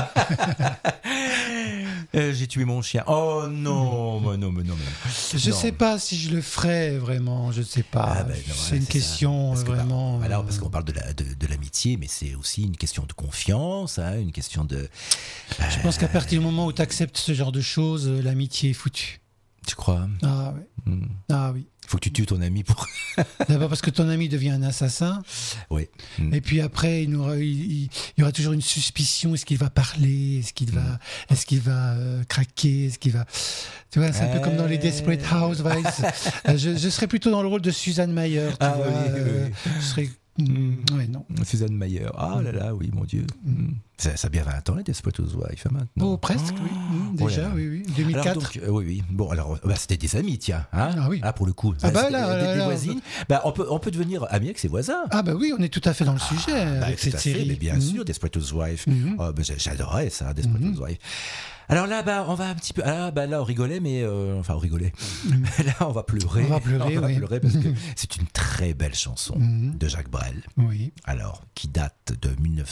j'ai tué mon chien. Oh non, non. Je sais pas si je le ferais vraiment. Je sais pas. Non, c'est une question vraiment. Alors parce qu'on parle de l'amitié, mais c'est aussi une question de confiance, hein, une question de. Je pense qu'à partir du moment où tu acceptes ce genre de choses, l'amitié est foutue. Tu crois ? Ah oui. Ah oui. Faut que tu tues ton ami pour. D'abord parce que ton ami devient un assassin. Oui. Et puis après, il y aura toujours une suspicion. Est-ce qu'il va parler ? Est-ce qu'il va craquer ? Est-ce qu'il va... Tu vois, c'est un peu comme dans les Desperate Housewives. Je serais plutôt dans le rôle de Suzanne Mayer. Je serais... ouais, non. Suzanne Mayer. Ah là là, oui, mon Dieu. Ça a bien 20 ans, les Desperate Housewives, maintenant. Oh, presque, oui. Déjà, oui. 2004. Alors, donc, oui. Bon, alors, c'était des amis, tiens. Hein, ah oui. Ah, pour le coup. Ah bah des voisines. On peut devenir amis avec ses voisins. Ah bah oui, on est tout à fait dans le sujet avec cette série. Mais bien sûr, Desperate Housewives. J'adorais ça, Desperate Housewives. Alors là, on va un petit peu. Là, on rigolait, mais on rigolait. Là, on va pleurer. On va pleurer parce que c'est une très belle chanson de Jacques Brel. Oui. Alors, qui date de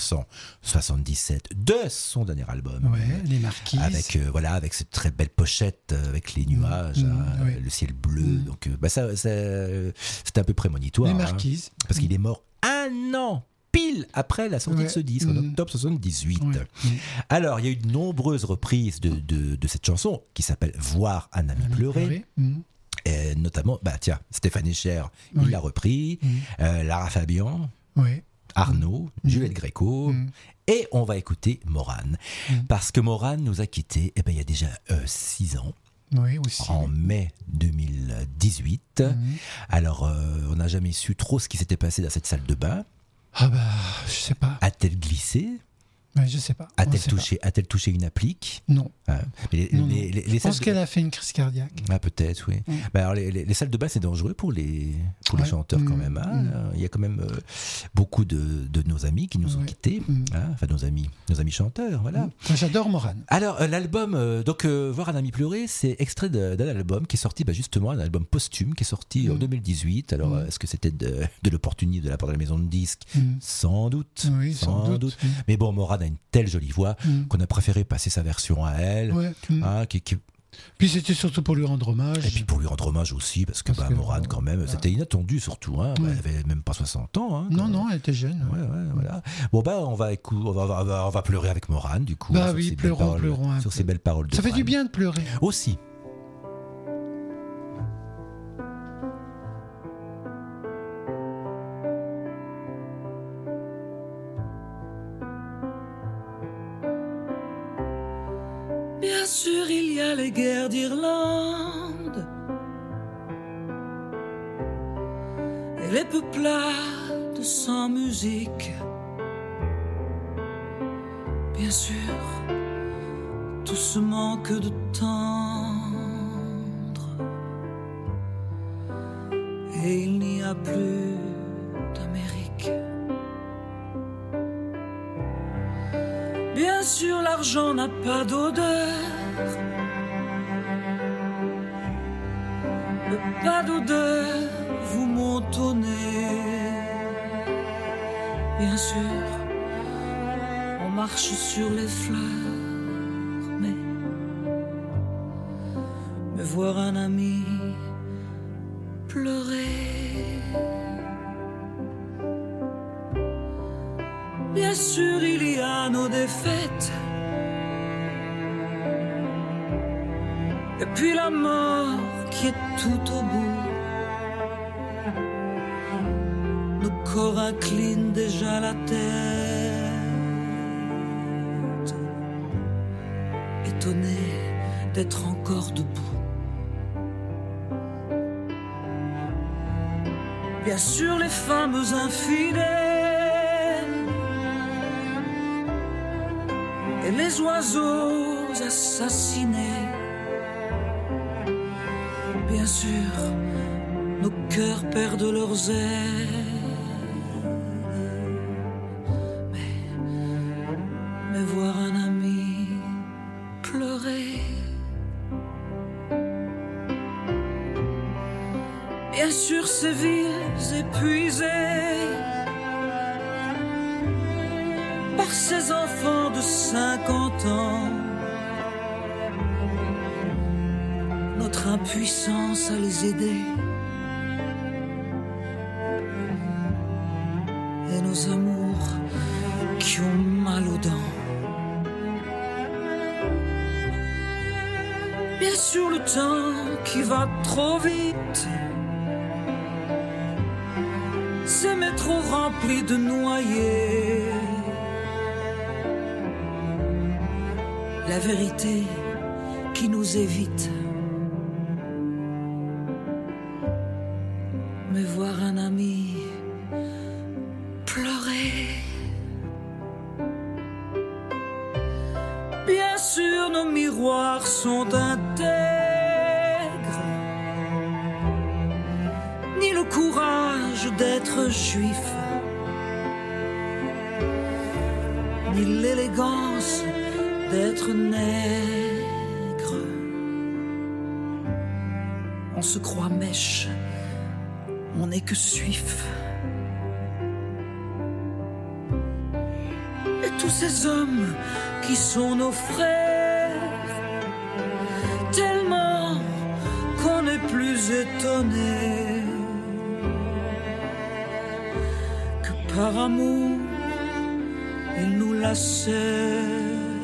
1977, de son dernier album. Ouais, Les Marquises. Avec cette très belle pochette avec les nuages, le ciel bleu. Donc, c'était un peu prémonitoire. Les Marquises. Parce qu'il est mort un an pile après la sortie de ce disque, en octobre 78. Alors, il y a eu de nombreuses reprises de cette chanson qui s'appelle « Voir un ami pleurer ». Et notamment, Stéphane Echer, il l'a repris, Lara Fabian, Arnaud, Juliette Gréco, et on va écouter Morane. Parce que Morane nous a quittés il y a déjà 6 ans. Oui, aussi. En mai 2018. Alors, on n'a jamais su trop ce qui s'était passé dans cette salle de bain. Ah bah, je sais pas. A-t-elle glissé ? Je sais pas. A-t-elle touché une applique ? Non. Je pense qu'elle a fait une crise cardiaque. Ah, peut-être, oui. Alors, les salles de bain, c'est dangereux pour les chanteurs quand même. Il y a quand même beaucoup de nos amis qui nous ont quittés. Enfin, nos amis chanteurs, voilà. J'adore Morane. Alors, l'album, Voir un ami pleurer, c'est extrait d'un album qui est sorti, justement, un album posthume qui est sorti en 2018. Alors, est-ce que c'était de l'opportunisme de la part de la maison de disques ? Sans doute. Oui, sans doute. Mais bon, Morane a une telle jolie voix qu'on a préféré passer sa version à elle. Puis c'était surtout pour lui rendre hommage. Et puis pour lui rendre hommage aussi, parce que Morane, quand même, c'était inattendu surtout. Elle avait même pas 60 ans. Non, elle était jeune. Voilà. Bon, on va pleurer avec Morane, du coup. Pleurons. Sur ces belles paroles de Ça fait du bien de pleurer. Aussi. Bien sûr, il y a les guerres d'Irlande et les peuplades sans musique. Bien sûr, tout ce manque de tendre, et il n'y a plus d'Amérique. Bien sûr, l'argent n'a pas d'odeur, pas d'odeur, vous montonnez. Bien sûr, on marche sur les fleurs, mais voir un ami pleurer. Bien sûr, il y a nos défaites, et puis la mort qui est tout au bout. corps incline déjà la tête, étonné d'être encore debout. Bien sûr les femmes infidèles et les oiseaux assassinés. Bien sûr, nos cœurs perdent leurs ailes. Mais voir un ami pleurer, bien sûr ces villes épuisées par ces enfants de 50 ans, notre impuissance à les aider et nos amours qui ont mal aux dents. Bien sûr le temps qui va trop vite, ces métros remplis de noyés, la vérité qui nous évite. Mais voir un ami pleurer, bien sûr nos miroirs sont intègres, ni le courage d'être juif, ni l'élégance d'être nègre. On se croit mèche, on n'est que suif. Et tous ces hommes qui sont nos frères, tellement qu'on n'est plus étonné que par amour ils nous lacèrent.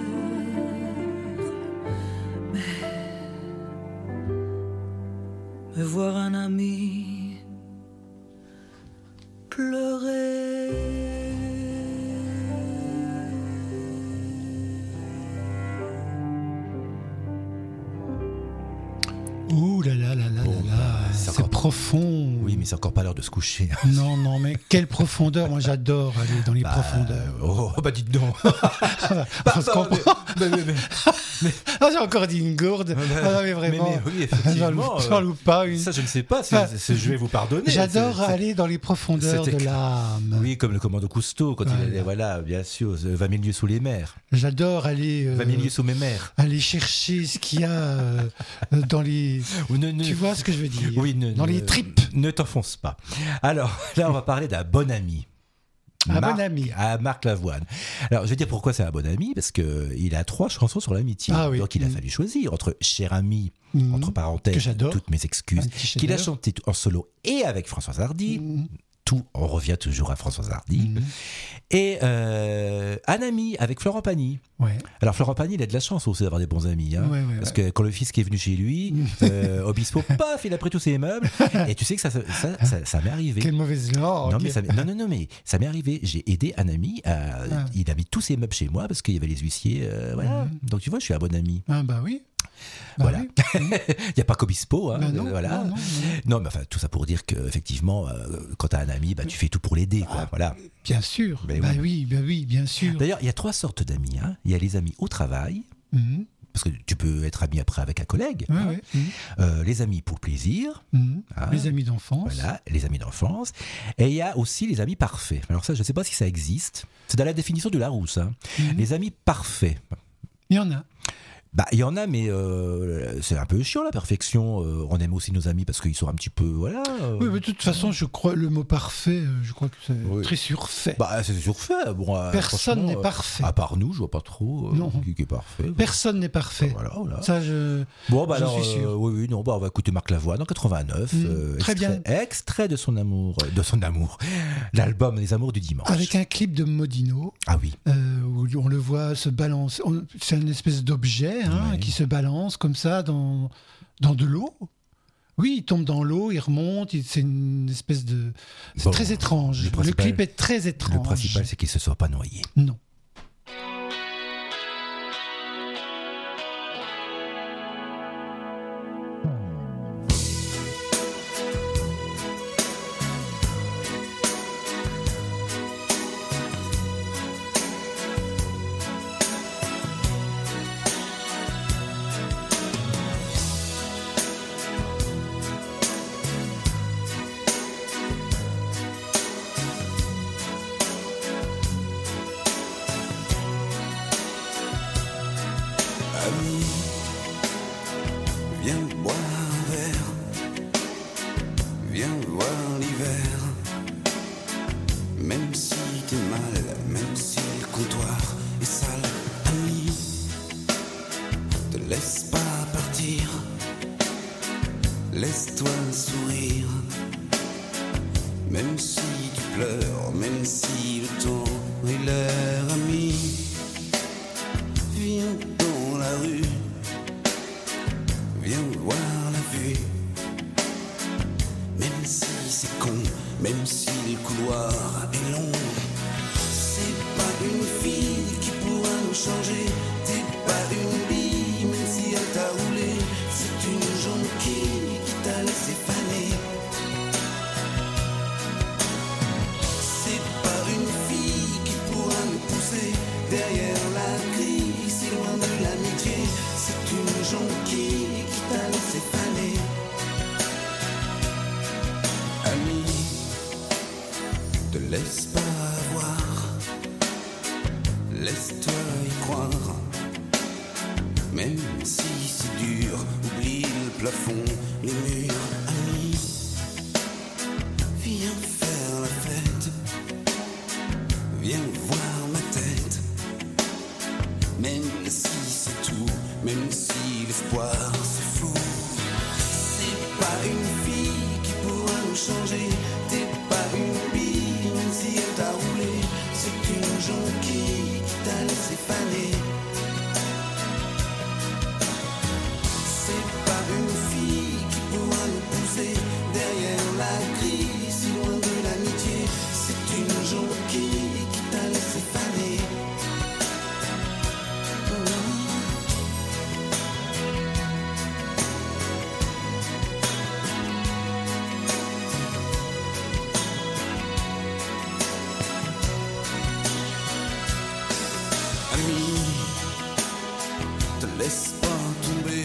Mais voir un ami pleurer. Ouh là là là là Bon, là là, c'est encore profond. Oui, mais c'est encore pas l'heure de se coucher. Non, non, mais quelle profondeur. Moi, j'adore aller dans les profondeurs. Oh, bah dites donc. On se comprend. Ah, j'ai encore dit une gourde. Ah, non, mais vraiment. Mais oui, effectivement. J'en loupe pas une. Ça, je ne sais pas. Je vais vous pardonner. J'adore aller dans les profondeurs de l'âme. Oui, comme le commando Cousteau, quand il allait, voilà, bien sûr, 20 000 lieues sous les mers. J'adore aller. 20 000 lieues sous mes mers. Aller chercher ce qu'il y a dans les. Tu vois ce que je veux dire? Oui, dans les tripes. Ne t'enfonce pas. Alors, là, on va parler d'un bon ami. Un bon ami. Marc Lavoine. Alors, je vais dire pourquoi c'est un bon ami, parce qu'il a 3 chansons sur l'amitié. Ah, oui. Donc, il a fallu choisir entre Cher ami, entre parenthèses, toutes mes excuses, qu'il a chanté en solo et avec Françoise Hardy. Tout, on revient toujours à Françoise Hardy. Et un ami avec Florent Pagny. Ouais. Alors Florent Pagny, il a de la chance aussi d'avoir des bons amis. Hein, parce que quand le fisc est venu chez lui, Obispo, paf, il a pris tous ses meubles. Et tu sais que ça m'est arrivé. Quelle mauvaise langue. Non, mais ça m'est arrivé. J'ai aidé un ami. Il a mis tous ses meubles chez moi parce qu'il y avait les huissiers. Voilà. Donc tu vois, je suis un bon ami. Ah bah oui. Voilà. Il n'y a pas qu'Obispo. Hein, non, voilà. Non, mais enfin, tout ça pour dire qu'effectivement, quand tu as un ami, tu fais tout pour l'aider. Voilà. Bien sûr. Oui, bien sûr. D'ailleurs, il y a 3 sortes d'amis. Hein. Il y a les amis au travail. Parce que tu peux être ami après avec un collègue. Les amis pour plaisir. Les amis d'enfance. Voilà, les amis d'enfance. Et il y a aussi les amis parfaits. Alors ça, je ne sais pas si ça existe. C'est dans la définition de Larousse. Hein. Les amis parfaits. Il y en a. Il y en a, mais c'est un peu chiant la perfection. On aime aussi nos amis parce qu'ils sont un petit peu, voilà. Oui, mais de toute façon, je crois le mot parfait, je crois que c'est très surfait. C'est surfait. Bon, personne n'est parfait. À part nous, je vois pas trop qui est parfait. Personne n'est parfait. Voilà. Ça, je suis sûr. On va écouter Marc Lavoine en 89. Très bien. Extrait de son amour, l'album Les Amours du Dimanche. Avec un clip de Modino. Ah oui. Où on le voit se balancer. C'est une espèce d'objet qui se balance comme ça dans de l'eau. Oui, il tombe dans l'eau, il remonte, c'est une espèce de... C'est Bon, très étrange. Le clip est très étrange. Le principal, c'est qu'il ne se soit pas noyé. Non. Ami, viens boire un verre, viens voir l'hiver. Même si t'es mal, même si le comptoir est sale, ami, te laisse pas partir, laisse-toi sourire. Même si tu pleures, même si le temps est l'air, ami, viens dans la rue, viens voir la vue. Même si c'est con, même si le couloir est long, c'est pas une fille qui pourra nous changer. T'es pas une bille, même si elle t'a roulé. C'est une jonquille qui t'a laissé faner. C'est pas une fille qui pourra nous pousser derrière la grille, si loin de l'amitié. C'est une jonquille qui t'a laissé faner. Ami, te laisse pas avoir, laisse-toi y croire. Même si c'est dur, oublie le plafond, les murs. Ami, viens faire la fête, viens voir ma tête. Même si c'est tout, même si l'espoir c'est flou, c'est pas une fille qui pourra nous changer. T'es pas une bille, même si elle t'a roulé. C'est une jonquille qui t'a laissé faner. C'est pas une fille qui pourra nous pousser derrière la grille, si loin de l'amitié. C'est une jonquille qui t'a laissé faner. Ami, te laisse pas tomber,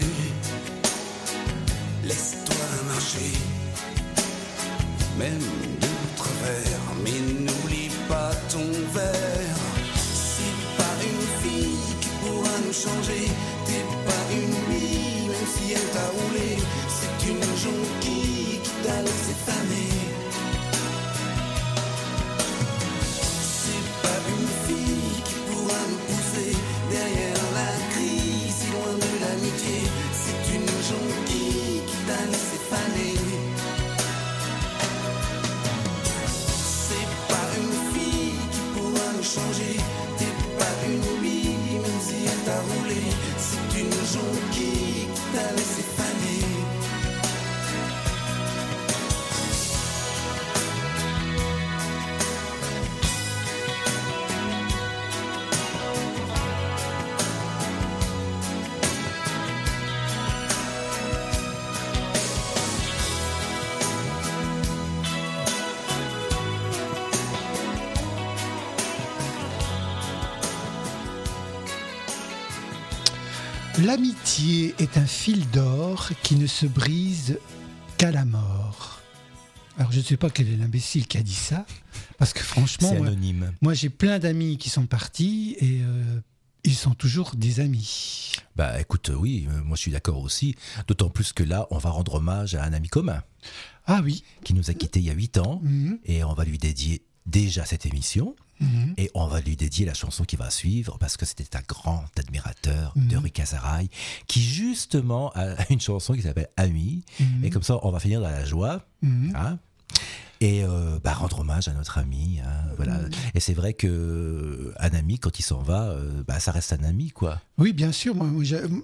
laisse-toi marcher, même de travers, mais n'oublie pas ton verre. C'est pas une fille qui pourra nous changer, t'es pas une bille, même si elle t'a roulé. C'est une jonquille qui t'a laissé faner. C'est pas une fille qui pourra nous pousser derrière la grille, si loin de l'amitié. C'est une jonquille qui t'a laissé faner. C'est pas une fille qui pourra nous changer, t'es pas une bille, même si elle t'a roulé. C'est une jonquille qui t'a laissé faner. L'amitié est un fil d'or qui ne se brise qu'à la mort. Alors je ne sais pas quel est l'imbécile qui a dit ça, parce que franchement, C'est anonyme. moi j'ai plein d'amis qui sont partis et ils sont toujours des amis. Bah écoute, oui, moi je suis d'accord aussi. D'autant plus que là, on va rendre hommage à un ami commun Ah oui. qui nous a quittés il y a 8 ans. Mhm. Et on va lui dédier déjà cette émission. Mhm. Et on va lui dédier la chanson qui va suivre parce que c'était un grand admirateur de Rick Azaray qui justement a une chanson qui s'appelle Ami. Et comme ça, on va finir dans la joie. Mhm. Hein. et rendre hommage à notre ami. Hein, voilà. Et c'est vrai que un ami, quand il s'en va, ça reste un ami, quoi. Oui, bien sûr. Moi,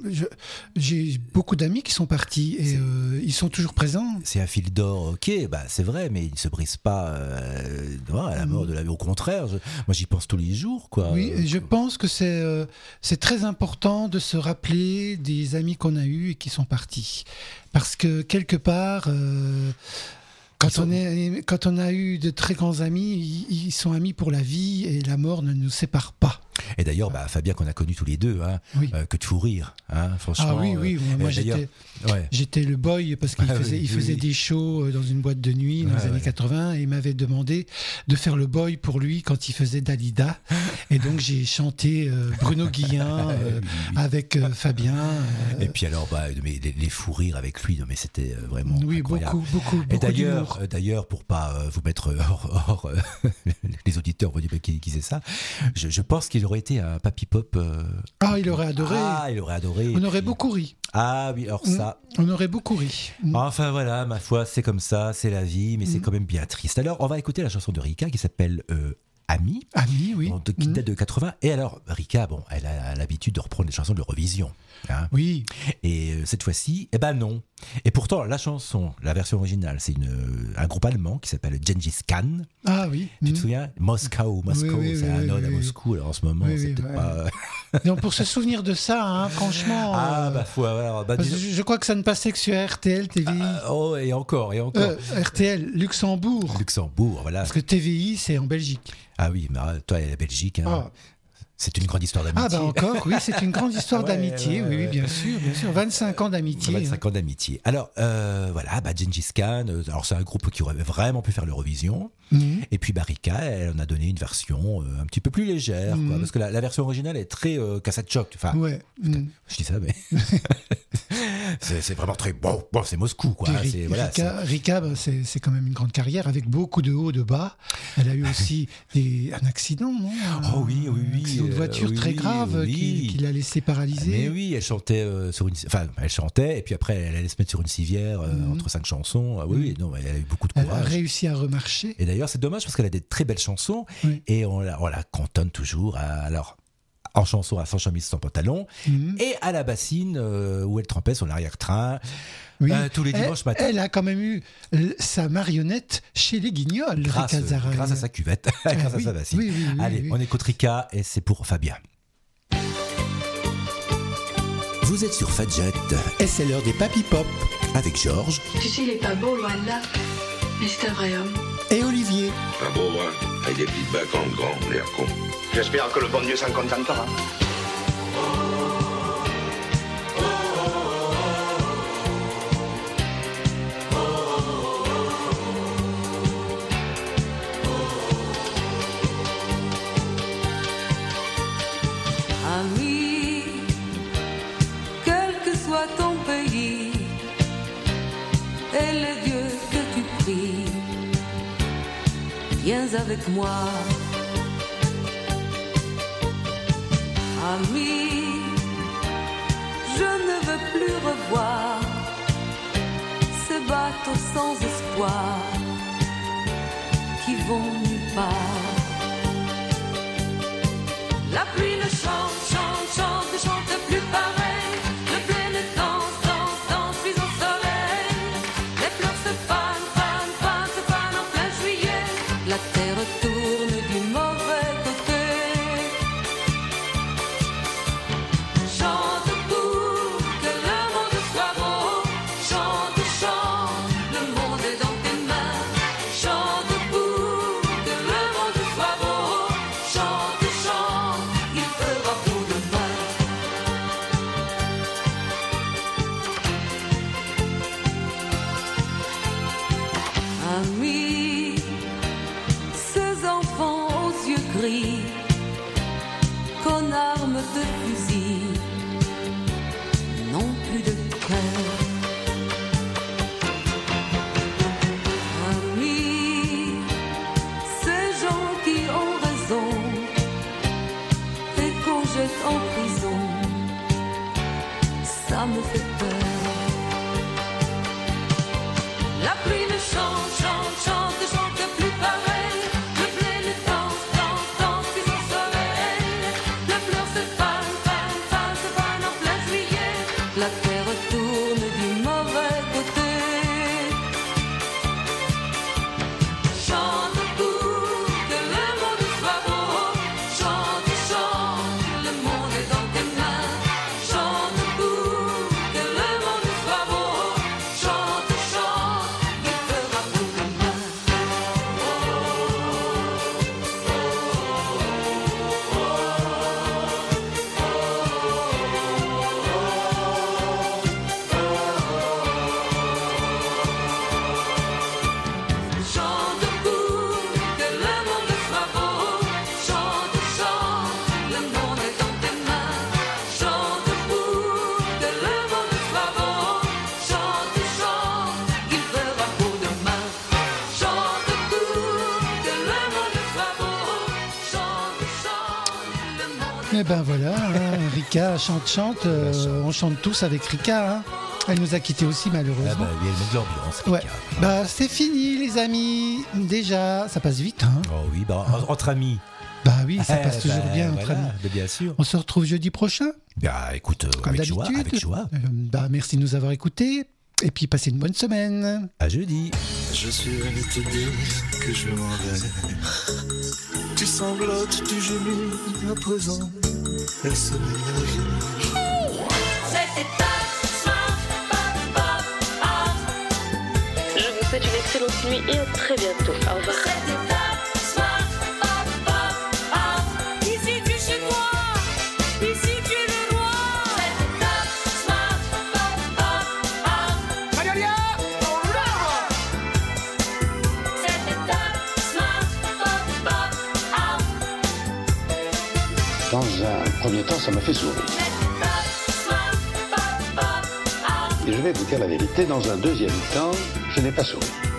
j'ai beaucoup d'amis qui sont partis et ils sont toujours présents. C'est un fil d'or, ok, c'est vrai, mais il ne se brise pas à la mort de la vie. Au contraire, moi j'y pense tous les jours, quoi. Oui, et je pense que c'est très important de se rappeler des amis qu'on a eus et qui sont partis. Parce que quelque part... Quand on a eu de très grands amis, ils sont amis pour la vie et la mort ne nous sépare pas. Et d'ailleurs, Fabien, qu'on a connu tous les deux, hein, oui. Que de fou rire, hein, franchement. Ah oui, moi j'étais le boy parce qu'il faisait des shows dans une boîte de nuit dans les années 80 et il m'avait demandé de faire le boy pour lui quand il faisait Dalida. Et donc j'ai chanté Bruno Guillain avec Fabien. Et puis alors, les fous rires avec lui, mais c'était vraiment incroyable. Beaucoup et d'humour. D'ailleurs, pour pas vous mettre hors les auditeurs vont dire qui c'est ça, je pense qu'il aurait été un Papy Pop. Il aurait adoré. Il aurait adoré. On aurait beaucoup ri. Ah oui, alors ça. On aurait beaucoup ri. Enfin voilà, ma foi, c'est comme ça, c'est la vie, mais c'est quand même bien triste. Alors, on va écouter la chanson de Rika qui s'appelle Ami. Ami, oui. Qui date de 80. Et alors, Rika, elle a l'habitude de reprendre les chansons de l'Eurovision. Hein. Oui. Et cette fois-ci, non. Et pourtant, la version originale, c'est un groupe allemand qui s'appelle Gengis Khan. Ah oui. Tu te souviens ? Moscou, oui, c'est un ode à Moscou. Alors en ce moment, c'est peut-être pas. Donc pour se souvenir de ça, hein, franchement. Faut avoir. Je crois que ça ne passait que sur RTL, TVI. Et encore. RTL, Luxembourg. Voilà. Parce que TVI, c'est en Belgique. Ah oui, mais toi, la Belgique. Hein. C'est une grande histoire d'amitié. Encore, oui, c'est une grande histoire d'amitié, oui, bien sûr. 25 ans d'amitié. 25 ans d'amitié. Alors, Gengis Khan, alors c'est un groupe qui aurait vraiment pu faire l'Eurovision. Et puis Rika, elle en a donné une version un petit peu plus légère, quoi, parce que la version originale est très cassette choc. Enfin, je dis ça, mais c'est vraiment très bon. C'est Moscou, quoi. Rika, c'est quand même une grande carrière avec beaucoup de hauts, de bas. Elle a eu aussi un accident, non ? Oh oui. Un accident de voiture très grave qui l'a laissé paralysée. Mais oui, elle chantait elle chantait et puis après elle allait se mettre sur une civière entre 5 chansons. Elle a eu beaucoup de courage. Elle a réussi à remarcher. Et d'ailleurs, c'est dommage parce qu'elle a des très belles chansons et on la cantonne toujours en chanson à Sans chemise, sans pantalon et à la bassine où elle trempait son arrière-train. Oui. Tous les dimanches matin. Elle a quand même eu sa marionnette chez les Guignols, grâce à sa cuvette, grâce à sa bassine. Allez, on écoute Rika et c'est pour Fabien. Vous êtes sur Fadjet et c'est l'heure des Papy Pop avec Georges. Tu sais, il est pas beau loin de là, mais c'est un vrai homme. Et Olivier. Un beau, hein, avec des petites bacs en grand, l'air con. J'espère que le bon Dieu s'en contentera. Ami, quel que soit ton pays et les dieux que tu pries, viens avec moi. Ami, je ne veux plus revoir ces bateaux sans espoir qui vont nulle part. La pluie ne chante, ne chante plus pareil. Le blé ne danse plus au soleil. Les fleurs se fanent en plein juillet. La terre tourne du mauvais côté. Chante pour que le monde soit beau. Chante, le monde est dans tes mains. Chante pour que le monde soit beau. Chante, il fera beau demain. Ami, ces enfants aux yeux gris, qu'en armes de fusil, n'ont plus de cœur. Ami, ces gens qui ont raison et qu'on jette en prison, ça me fait peur. La pluie ne chante la terre tourne du mauvais côté. Chante pour que le monde soit beau. Chante, chante, le monde est dans tes mains. Chante pour que le monde soit beau. Chante, chante, il fera beau demain. Chante pour que le monde soit beau. Chante, chante, le monde est dans tes mains. Chante pour que le monde soit beau. Chante, chante, il fera beau demain. Chante pour que le monde soit beau. Chante, chante, le monde. Eh ben voilà, hein, Rika chante, on chante tous avec Rika. Hein. Elle nous a quittés aussi malheureusement. Ah bah, il y a de l'ambiance. Ouais. Rika. Bah c'est fini les amis. Déjà, ça passe vite. Hein. Oh oui, bah, entre amis. Bah oui, ça passe Eh toujours bah, bien entre voilà, amis. bah, bien sûr. On se retrouve jeudi prochain. Bah écoute, Comme avec joie, d'habitude. avec joie. Bah merci de nous avoir écoutés. Et puis passez une bonne semaine. À jeudi. Je suis venu te dire que je m'en vais. Tu sanglotes, tu gémis, à présent, elle se ménage. C'était ta Je vous souhaite une excellente nuit et à très bientôt. Au revoir. Ici tu es chez moi, ici tu es le roi. Dans un premier temps, ça m'a fait sourire. Et je vais vous dire la vérité, dans un deuxième temps, je n'ai pas souri.